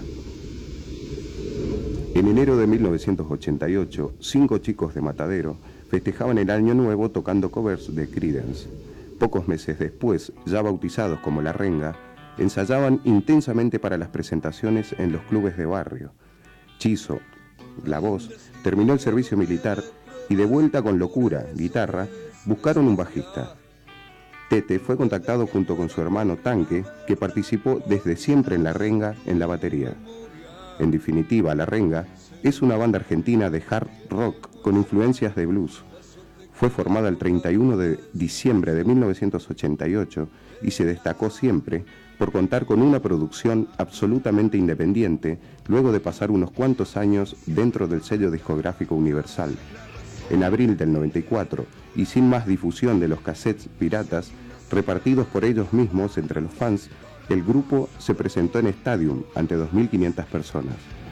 En enero de 1988, 5 chicos de Matadero festejaban el Año Nuevo tocando covers de Creedence. Pocos meses después, ya bautizados como La Renga, ensayaban intensamente para las presentaciones en los clubes de barrio. Chizo, la voz, terminó el servicio militar y de vuelta con locura, guitarra, buscaron un bajista. Tete fue contactado junto con su hermano Tanque, que participó desde siempre en La Renga en la batería. En definitiva, La Renga es una banda argentina de hard rock con influencias de blues. Fue formada el 31 de diciembre de 1988 y se destacó siempre por contar con una producción absolutamente independiente luego de pasar unos cuantos años dentro del sello discográfico Universal. En abril del 94, y sin más difusión de los cassettes piratas, repartidos por ellos mismos entre los fans, el grupo se presentó en Stadium ante 2.500 personas.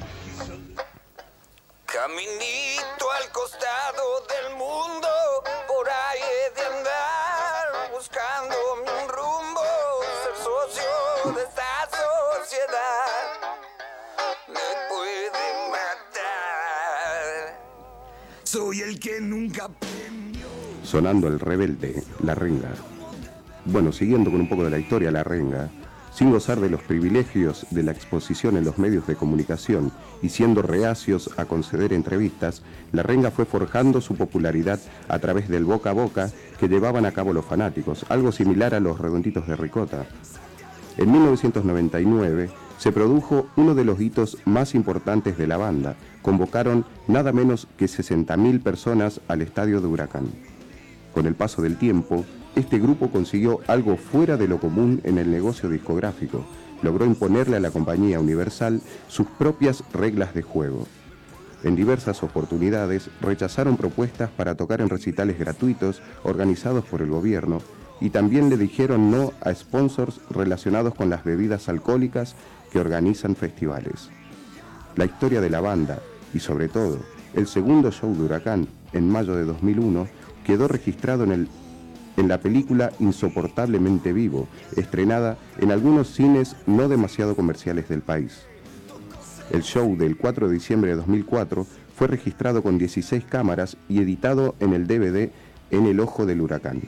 Caminito al costado del mundo, por ahí he de andar, buscándome un rumbo, ser socio de esta sociedad, me puede matar. Soy el que nunca premió. Sonando el rebelde, La Renga. Bueno, siguiendo con un poco de la historia, La Renga, sin gozar de los privilegios de la exposición en los medios de comunicación y siendo reacios a conceder entrevistas, La Renga fue forjando su popularidad a través del boca a boca que llevaban a cabo los fanáticos, algo similar a los Redonditos de Ricota. En 1999 se produjo uno de los hitos más importantes de la banda. Convocaron nada menos que 60.000 personas al estadio de Huracán. Con el paso del tiempo, este grupo consiguió algo fuera de lo común en el negocio discográfico. Logró imponerle a la compañía Universal sus propias reglas de juego. En diversas oportunidades rechazaron propuestas para tocar en recitales gratuitos organizados por el gobierno y también le dijeron no a sponsors relacionados con las bebidas alcohólicas que organizan festivales. La historia de la banda y sobre todo el segundo show de Huracán en mayo de 2001 quedó registrado en la película Insoportablemente Vivo, estrenada en algunos cines no demasiado comerciales del país. El show del 4 de diciembre de 2004 fue registrado con 16 cámaras y editado en el DVD En el Ojo del Huracán.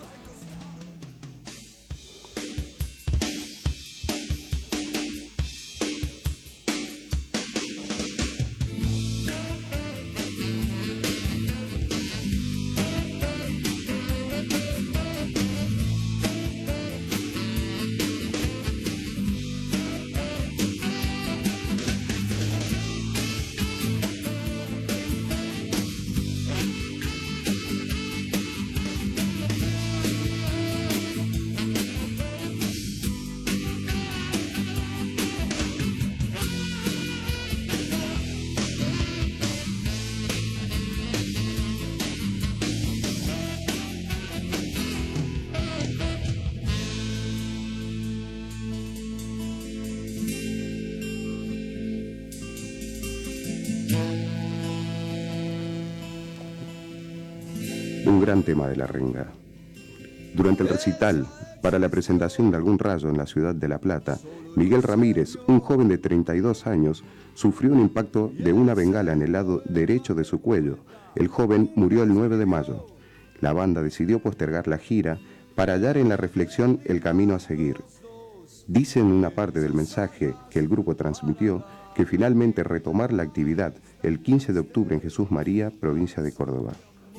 Un gran tema de La Renga. Durante el recital, para la presentación de Algún Rayo en la ciudad de La Plata, Miguel Ramírez, un joven de 32 años, sufrió un impacto de una bengala en el lado derecho de su cuello. El joven murió el 9 de mayo. La banda decidió postergar la gira para hallar en la reflexión el camino a seguir. Dice en una parte del mensaje que el grupo transmitió que finalmente retomar la actividad el 15 de octubre en Jesús María, provincia de Córdoba.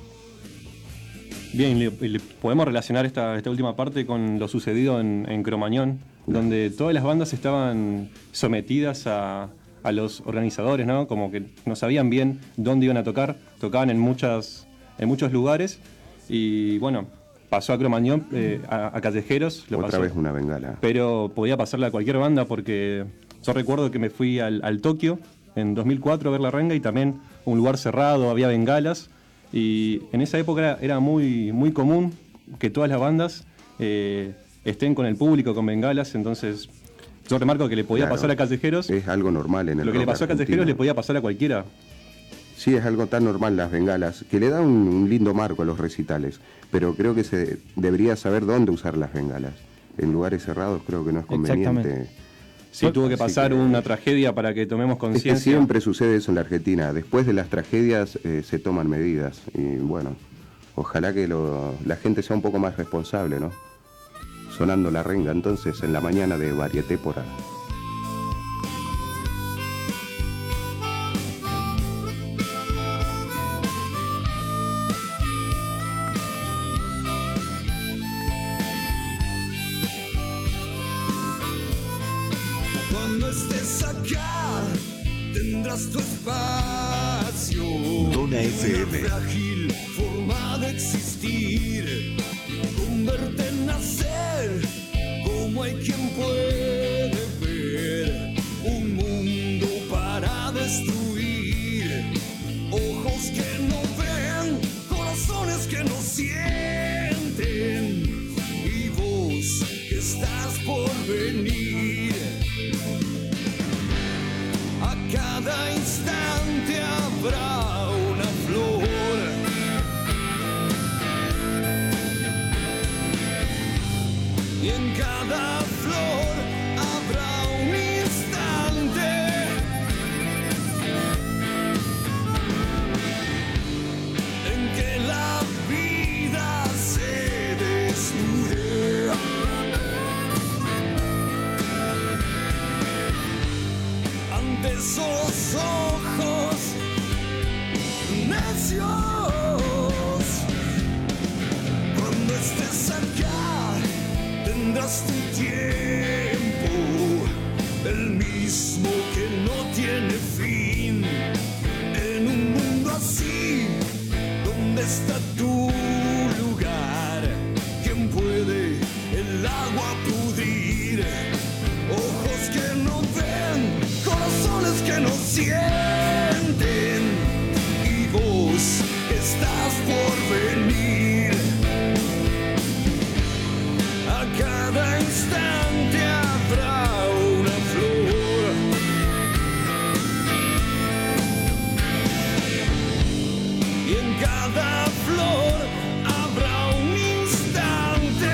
Bien, le podemos relacionar esta última parte con lo sucedido en Cromañón, donde todas las bandas estaban sometidas a los organizadores, ¿no? Como que no sabían bien dónde iban a tocar, tocaban en muchos lugares y bueno, pasó a Cromañón, a Callejeros. Otra vez una bengala. Pero podía pasarle a cualquier banda porque yo recuerdo que me fui al Tokio en 2004 a ver La Renga y también un lugar cerrado, había bengalas. Y en esa época era muy, muy común que todas las bandas estén con el público, con bengalas. Entonces yo remarco que le podía pasar a Callejeros. Es algo normal en el Lo que le pasó a Callejeros le podía pasar a cualquiera. Sí, es algo tan normal las bengalas, que le da un lindo marco a los recitales. Pero creo que se debería saber dónde usar las bengalas. En lugares cerrados creo que no es conveniente. Sí, tuvo que pasar una tragedia para que tomemos conciencia. Es que siempre sucede eso en la Argentina. Después de las tragedias se toman medidas. Y bueno, ojalá que la gente sea un poco más responsable, ¿no? Sonando La Renga entonces en la mañana de Varieté por A. Cuando estés acá, tendrás tu espacio. Dona FM. Una frágil forma de existir. Con verte nacer, como hay quien puede ver. Un mundo para destruir. Ojos que no ven, venir. A cada instante habrá una flor. Y en cada flor habrá un instante en que la vida se desnude. Ante esos ojos necios, cuando estés acá tendrás tu tiempo, el mismo que no tiene fin. En un mundo así, ¿dónde está tu lugar? ¿Quién puede el agua pudrir? Ojos que no ven, corazones que no sienten, y vos estás por venir. A cada instante habrá una flor. Y en cada flor habrá un instante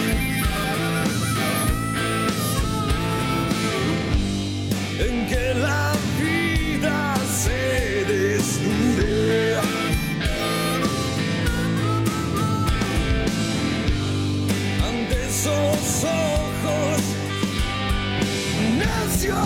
en que la vida se desnude. Ante esos ojos necios.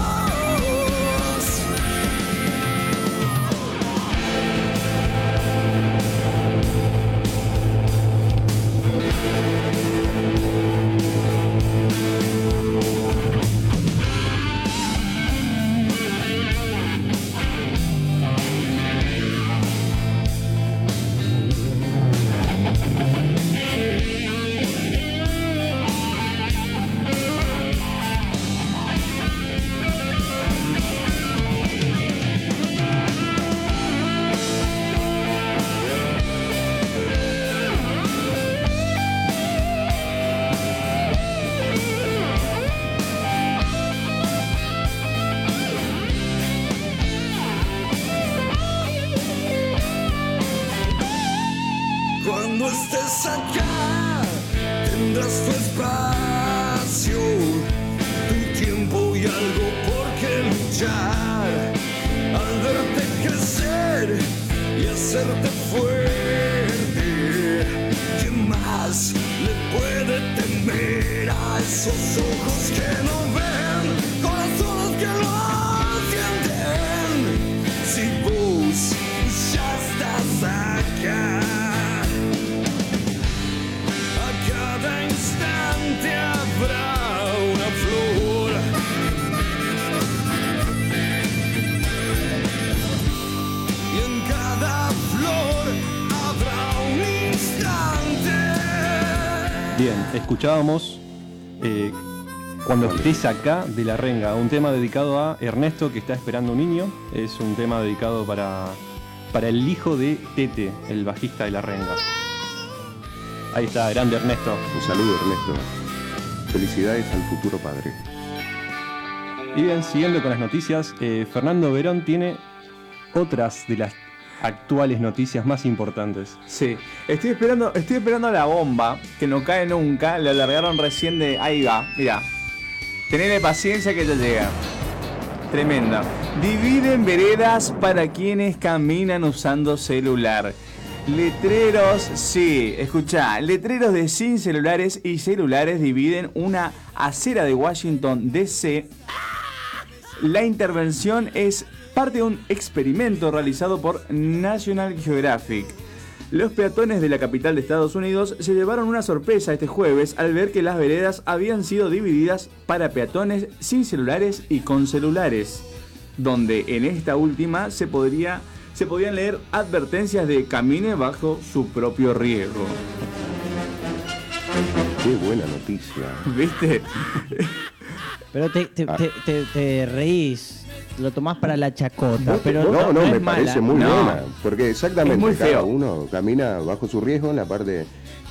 Cuando estés acá, tendrás tu espacio, tu tiempo y algo por qué luchar. Al verte crecer y hacerte fuerte, ¿quién más le puede temer a esos ojos que no ven, corazones que no sienten? Si vos ya estás acá. Cada instante habrá una flor. Y en cada flor habrá un instante. Bien, escuchábamos Cuando estés acá, de La Renga, un tema dedicado a Ernesto, que está esperando un niño. Es un tema dedicado para el hijo de Tete, el bajista de La Renga. Ahí está, grande Ernesto. Un saludo, Ernesto. Felicidades al futuro padre. Y bien, siguiendo con las noticias, Fernando Verón tiene otras de las actuales noticias más importantes. Sí, estoy esperando la bomba, que no cae nunca. La largaron recién de... Ahí va, mirá. Tenedle paciencia que ya llega. Tremenda. Dividen veredas para quienes caminan usando celular. Letreros, sí, escuchá, letreros de sin celulares y celulares dividen una acera de Washington DC. La intervención es parte de un experimento realizado por National Geographic. Los peatones de la capital de Estados Unidos se llevaron una sorpresa este jueves al ver que las veredas habían sido divididas para peatones sin celulares y con celulares, donde en esta última se podían leer advertencias de camine bajo su propio riesgo. Qué buena noticia. ¿Viste? Pero te reís, lo tomás para la chacota, pero no, me parece muy buena, porque exactamente muy cada feo. uno camina bajo su riesgo en la parte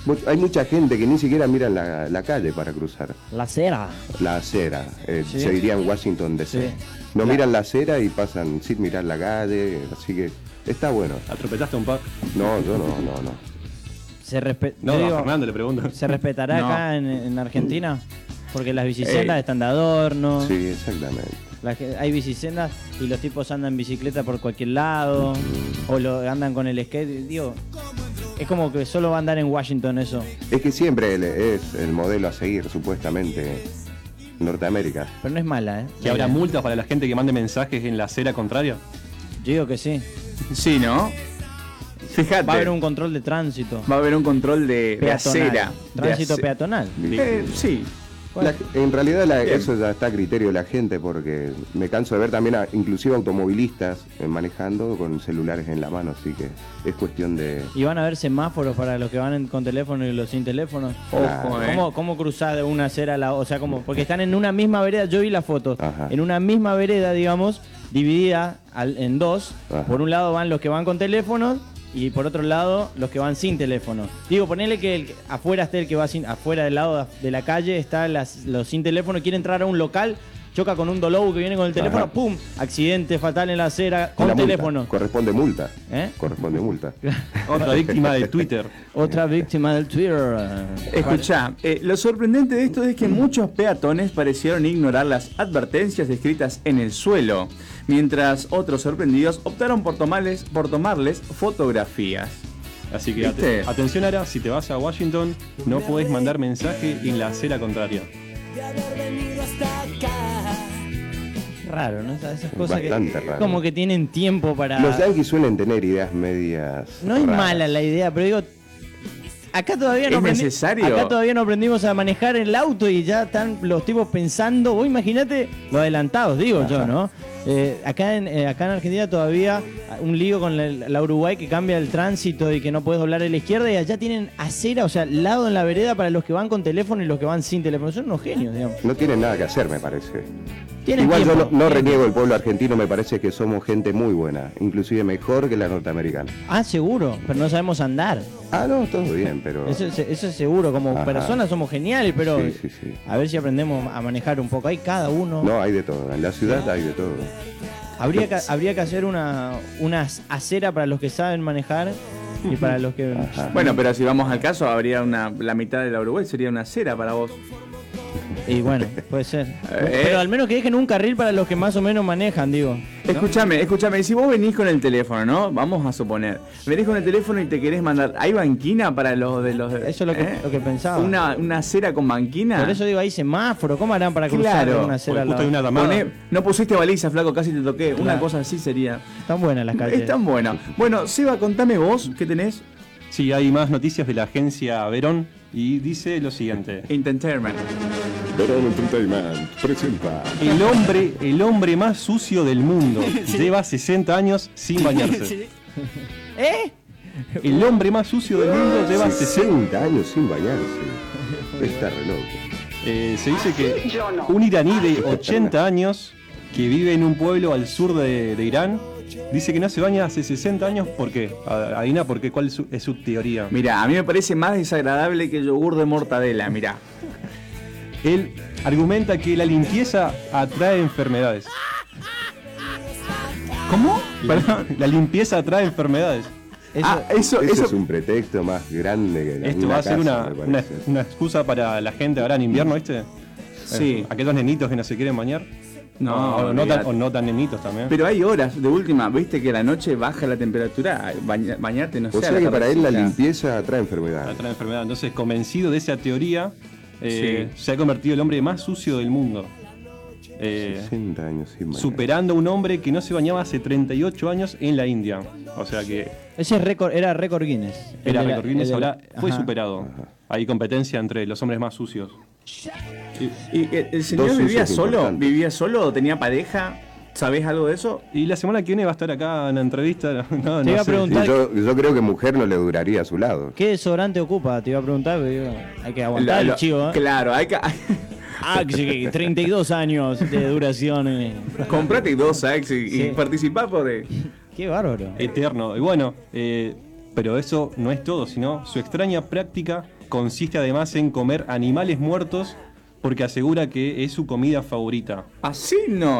Hay mucha gente que ni siquiera mira la calle para cruzar. La acera. La acera, Sí. se diría en Washington DC. Sí. No miran la acera y pasan sin mirar la calle, así que está bueno. ¿Atropetaste un par? No, yo no. Se No, a Fernando le pregunto. ¿Se respetará No. acá en Argentina? Porque las bicisendas están de adorno. Sí, exactamente. Hay bicisendas y los tipos andan en bicicleta por cualquier lado. O andan con el skate. Digo, es como que solo va a andar en Washington eso. Es que siempre es el modelo a seguir, supuestamente, Norteamérica. Pero no es mala, ¿eh? ¿Que habrá multas para la gente que mande mensajes en la acera contraria? Yo digo que sí. Sí, ¿no? Fíjate. Va a haber un control de tránsito. Va a haber un control de Peatonal. acera. Tránsito peatonal. Sí. En realidad Bien. eso ya está a criterio de la gente, porque me canso de ver también inclusive automovilistas manejando con celulares en la mano, así que es cuestión de... Y van a haber semáforos para los que van con teléfono y los sin teléfono. Claro. ¿Cómo cruzar de una acera a la otra? O sea, porque están en una misma vereda, yo vi la foto, Ajá. en una misma vereda, digamos, dividida en dos. Ajá. Por un lado van los que van con teléfonos y por otro lado los que van sin teléfono. Digo, ponele que afuera esté el que va afuera del lado de la calle está los sin teléfono, quiere entrar a un local, choca con un Dolobu que viene con el teléfono, Ajá. ¡pum! Accidente fatal en la acera con La multa. teléfono. Corresponde multa. ¿Eh? Corresponde multa. Otra víctima de Twitter. Otra víctima del Twitter. Escuchá, lo sorprendente de esto es que muchos peatones parecieron ignorar las advertencias escritas en el suelo, mientras otros sorprendidos optaron por tomarles fotografías. Así que ¿Viste? atención ahora, si te vas a Washington, no podés mandar mensaje en la acera contraria. Raro, ¿no? Esas cosas Bastante que raro. como que tienen tiempo para... Los yanquis suelen tener ideas medias... No es raras. mala la idea, pero digo, acá todavía no ¿Es necesario? Acá todavía no aprendimos a manejar el auto y ya están los tipos pensando, vos imagínate lo adelantados, digo yo, ¿no? Acá en Argentina todavía un lío con la Uruguay que cambia el tránsito y que no podés doblar a la izquierda, y allá tienen acera, o sea, lado en la vereda para los que van con teléfono y los que van sin teléfono. Son unos genios, digamos. No tienen nada que hacer, me parece. Tienen Igual tiempo, yo no tienen reniego el pueblo argentino, me parece que somos gente muy buena, inclusive mejor que la norteamericana. Ah, seguro, pero no sabemos andar. Ah, no, todo bien, pero... Eso es seguro, como Ajá. personas somos geniales, pero Sí. a ver si aprendemos a manejar un poco. Hay cada uno. No, hay de todo, en la ciudad hay de todo. Habría que hacer una acera para los que saben manejar y para los que... Bueno, pero si vamos al caso, habría la mitad de la Uruguay sería una acera para vos. Y bueno, puede ser. Pero al menos que dejen un carril para los que más o menos manejan, digo. ¿no? Escúchame, si vos venís con el teléfono, ¿no? Vamos a suponer. Venís con el teléfono y te querés mandar. ¿Hay banquina para los de los Eso es lo que pensaba. Una acera con banquina. Por eso digo, hay semáforo. ¿Cómo harán para cruzar Claro. una acera? Justo hay una llamada. No pusiste baliza, flaco, casi te toqué. Una Claro. cosa así sería. Están buenas las calles. Están buenas. Bueno, Seba, contame vos, ¿qué tenés? Sí, hay más noticias de la agencia Verón y dice lo siguiente. Entertainment. Verón Entertainment presenta... El hombre más sucio del mundo lleva 60 años sin bañarse. ¿Eh? El hombre más sucio del mundo lleva 60 años sin bañarse. Está re loco. Se dice que un iraní de 80 años que vive en un pueblo al sur de Irán dice que no se baña hace 60 años. ¿Por qué? Adivina por qué, ¿cuál es su teoría? Mirá, a mí me parece más desagradable que el yogur de mortadela, mirá. Él argumenta que la limpieza atrae enfermedades. ¿Cómo? La limpieza atrae enfermedades. Eso es un pretexto más grande que la Esto va a ser casa, me parece. una excusa para la gente ahora en invierno, ¿viste? Sí. Aquellos nenitos que no se quieren bañar. No, o no tan nenitos también. Pero hay horas, de última, viste que a la noche baja la temperatura, bañarte, no sé. O sea que para él la limpieza atrae enfermedad. Atrae enfermedad. Entonces, convencido de esa teoría, Sí. se ha convertido el hombre más sucio del mundo. 60 años sin bañar. Superando a un hombre que no se bañaba hace 38 años en la India. O sea que... Ese era récord Guinness. Era récord Guinness, ahora fue Ajá. superado. Hay competencia entre los hombres más sucios. ¿Y el señor Dos vivía usos solo? importantes. ¿Vivía solo o tenía pareja? ¿Sabés algo de eso? Y la semana que viene va a estar acá en la entrevista. No, Te iba a sé. preguntar- Yo creo que mujer no le duraría a su lado. ¿Qué desodorante ocupa? Te iba a preguntar, pero digo, hay que aguantar el chivo, ¿eh? Claro, hay que... Axe, 32 años de duración. Comprate 2 Axe y Sí. participá por... Qué bárbaro. Eterno. Y bueno, pero eso no es todo, sino su extraña práctica consiste además en comer animales muertos porque asegura que es su comida favorita. Así no,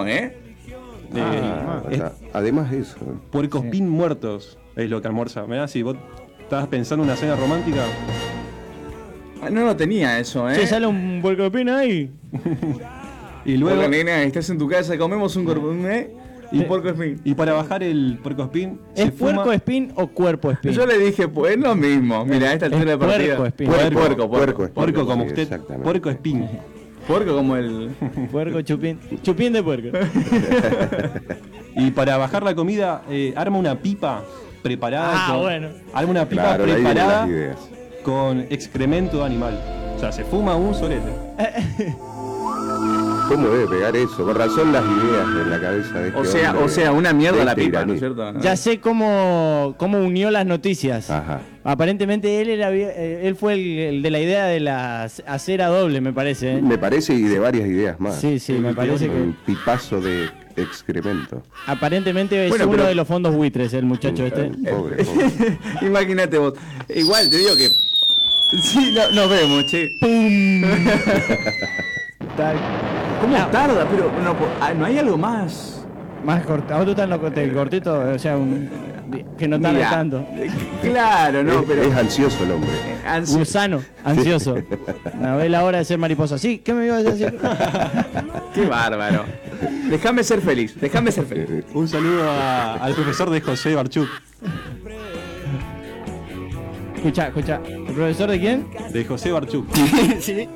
Además de eso. Puercoespín muertos es lo que almuerza. Mirá, si vos estabas pensando en una cena romántica. No lo tenía eso, Sí, sale un puercoespín ahí. Y luego. Hola, nena, estás en tu casa, comemos un puercoespín y puercoespín. Y para bajar el puercoespín. ¿Es puercoespín o cuerpoespín? Yo le dije, pues es lo mismo. Mira, esta altura de partida. Puerco como usted. Puercoespín. Puerco como el. Puerco chupín. Chupín de puerco. Y para bajar la comida, arma una pipa preparada. Bueno. Arma una pipa preparada con excremento animal. O sea, se fuma un solete. ¿Cómo debe pegar eso? Con razón las ideas en la cabeza de este hombre. O sea, una mierda la pipa, iraní. ¿no es cierto? Ya sé cómo unió las noticias. Ajá. Aparentemente él fue el de la idea de la acera doble, me parece. Me parece, y de varias ideas más. Sí, me parece que... Un pipazo de excremento. Aparentemente es uno de los fondos buitres, el muchacho este. Pobre. Imagínate vos. Igual te digo que... Sí, nos vemos, che. ¡Pum! ¿Cómo tarda? Pero no hay algo más. Más corto. Ahora tú estás en el cortito, o sea, que no tarde tanto. Claro, no, pero. Es ansioso el hombre. Gusano, ansioso. No ve la hora de ser mariposa. Sí, ¿qué me ibas a decir? Qué bárbaro. Déjame ser feliz. Un saludo al profesor de José Barchuk. Escucha. ¿El profesor de quién? De José Barchuk. Sí.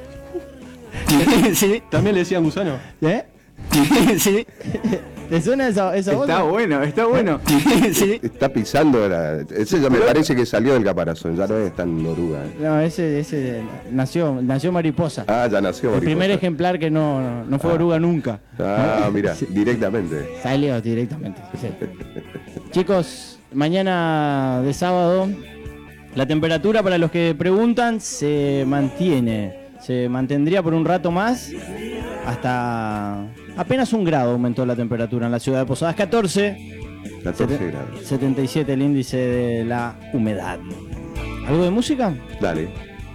Sí. También le decían gusano. Sí. ¿Te suena esa voz? Está bueno. Sí. Está pisando. Ese ya me parece que salió del caparazón. Ya no es tan oruga. No, ese nació mariposa. Ah, ya nació mariposa. El primer ejemplar que no fue oruga nunca. Ah, mira, directamente. Salió directamente. Sí. Chicos, mañana de sábado, la temperatura, para los que preguntan, se mantendría por un rato más, hasta apenas 1 grado aumentó la temperatura en la ciudad de Posadas. 14 grados. 77 el índice de la humedad. ¿Algo de música? Dale.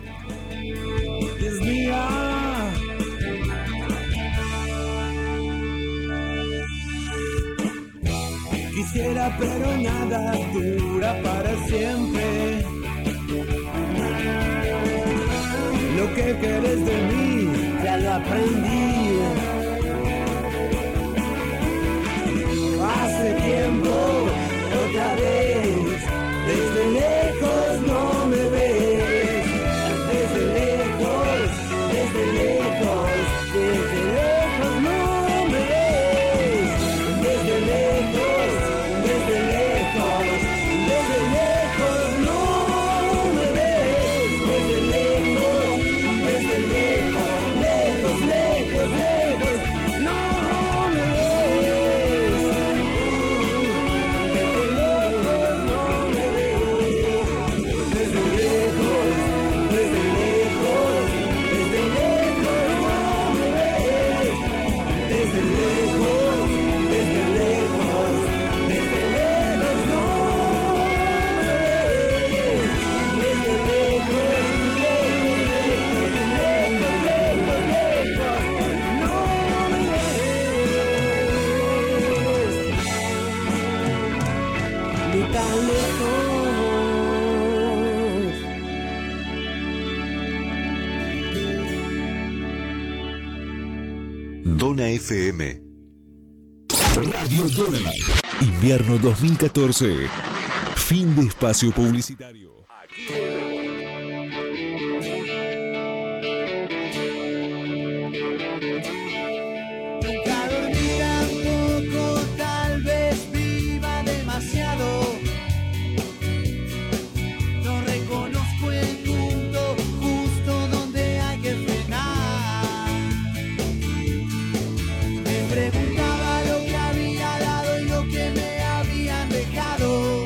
Quisiera, pero nada dura para siempre. Lo que querés de mí, ya lo aprendí. Hace tiempo, otra vez, desde lejos no me ves. Desde lejos no me ves. Desde lejos no me ves. Desde lejos no me ves. Dona FM. Radio Dona. Invierno 2014. Fin de espacio publicitario. Nunca dormirá un poco, tal vez viva demasiado. No reconozco el punto justo donde hay que frenar. Me preguntaba lo que había dado y lo que me habían dejado.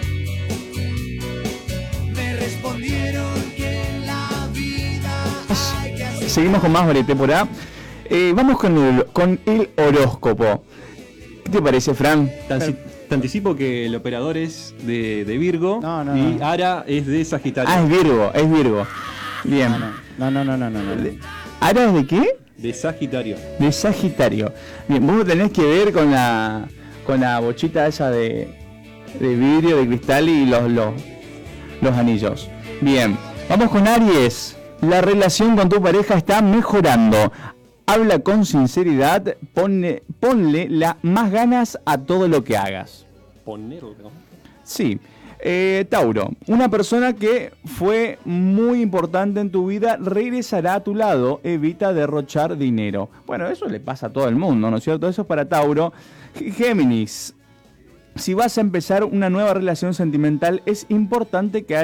Me respondieron que en la vida hay que hacer. Seguimos con más Varieté por A. Vamos con el horóscopo. ¿Qué te parece, Fran? Te anticipo que el operador es de Virgo y Ara es de Sagitario. Ah, es Virgo. Bien. No. ¿Ara es de qué? De Sagitario. De Sagitario. Bien, vos tenés que ver con la bochita esa de vidrio, de cristal y los anillos. Bien, vamos con Aries. La relación con tu pareja está mejorando. Habla con sinceridad, ponle más ganas a todo lo que hagas. ¿Ponerlo? Sí. Tauro, una persona que fue muy importante en tu vida regresará a tu lado, evita derrochar dinero. Bueno, eso le pasa a todo el mundo, ¿no es cierto? Eso es para Tauro. Géminis, si vas a empezar una nueva relación sentimental, es importante que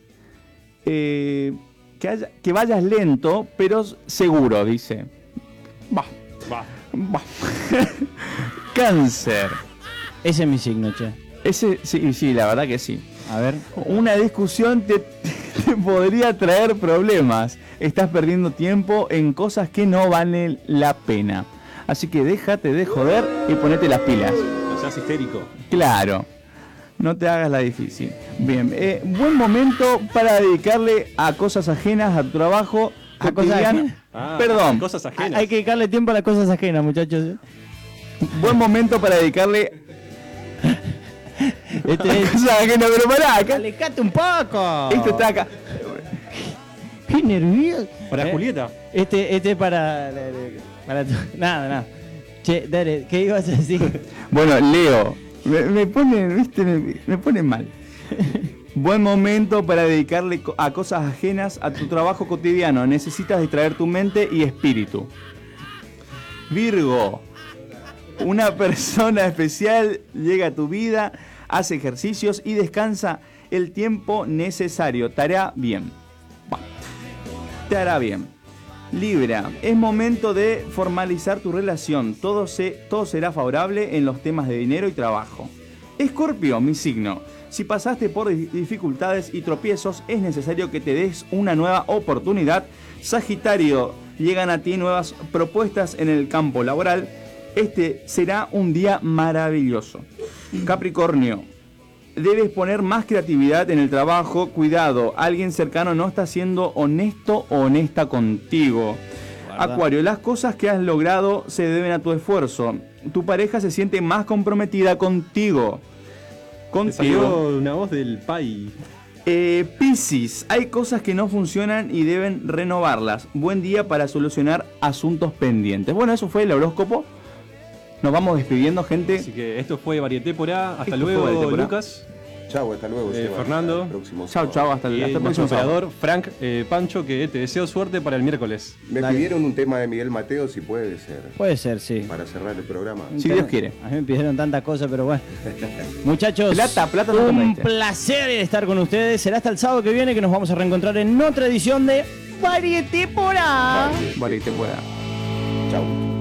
vayas lento, pero seguro, dice. Va. Cáncer. Ese es mi signo, che. Ese, sí, la verdad que sí. A ver. Una discusión te podría traer problemas. Estás perdiendo tiempo en cosas que no valen la pena. Así que déjate de joder y ponete las pilas. No seas histérico. Claro. No te hagas la difícil. Bien. Buen momento para dedicarle a cosas ajenas a tu trabajo. ¿A cosas ajenas? Perdón. Cosas ajenas. Hay que dedicarle tiempo a las cosas ajenas, muchachos. Buen momento para dedicarle... pero pará, acá. Alejate un poco. Esto está acá. Qué nervioso. Para Julieta. Este es para nada. Che, dale, ¿qué ibas a decir? Bueno, Leo, me ponen mal. Buen momento para dedicarle a cosas ajenas a tu trabajo cotidiano. Necesitas distraer tu mente y espíritu. Virgo, una persona especial llega a tu vida, hace ejercicios y descansa el tiempo necesario. Te hará bien. Te hará bien. Libra, es momento de formalizar tu relación. Todo será favorable en los temas de dinero y trabajo. Escorpio, mi signo. Si pasaste por dificultades y tropiezos, es necesario que te des una nueva oportunidad. Sagitario, llegan a ti nuevas propuestas en el campo laboral. Este será un día maravilloso. Capricornio, debes poner más creatividad en el trabajo. Cuidado, alguien cercano no está siendo honesto o honesta contigo. Acuario, las cosas que has logrado se deben a tu esfuerzo. Tu pareja se siente más comprometida contigo. Te salió una voz del Pai. Piscis, hay cosas que no funcionan y deben renovarlas. Buen día para solucionar asuntos pendientes. Bueno, eso fue el horóscopo. Nos vamos despidiendo, gente. Así que esto fue Varieté por A. Hasta luego, Lucas. Chau, hasta luego. Fernando. Chau, hasta el próximo operador, Frank, Pancho, que te deseo suerte para el miércoles. Me pidieron un tema de Miguel Mateo, si puede ser. Puede ser, sí. Para cerrar el programa. Si Dios quiere. A mí me pidieron tantas cosas, pero bueno. Muchachos, plata un placer estar con ustedes. Será hasta el sábado que viene que nos vamos a reencontrar en otra edición de Varieté por A. Varieté por A. Chau.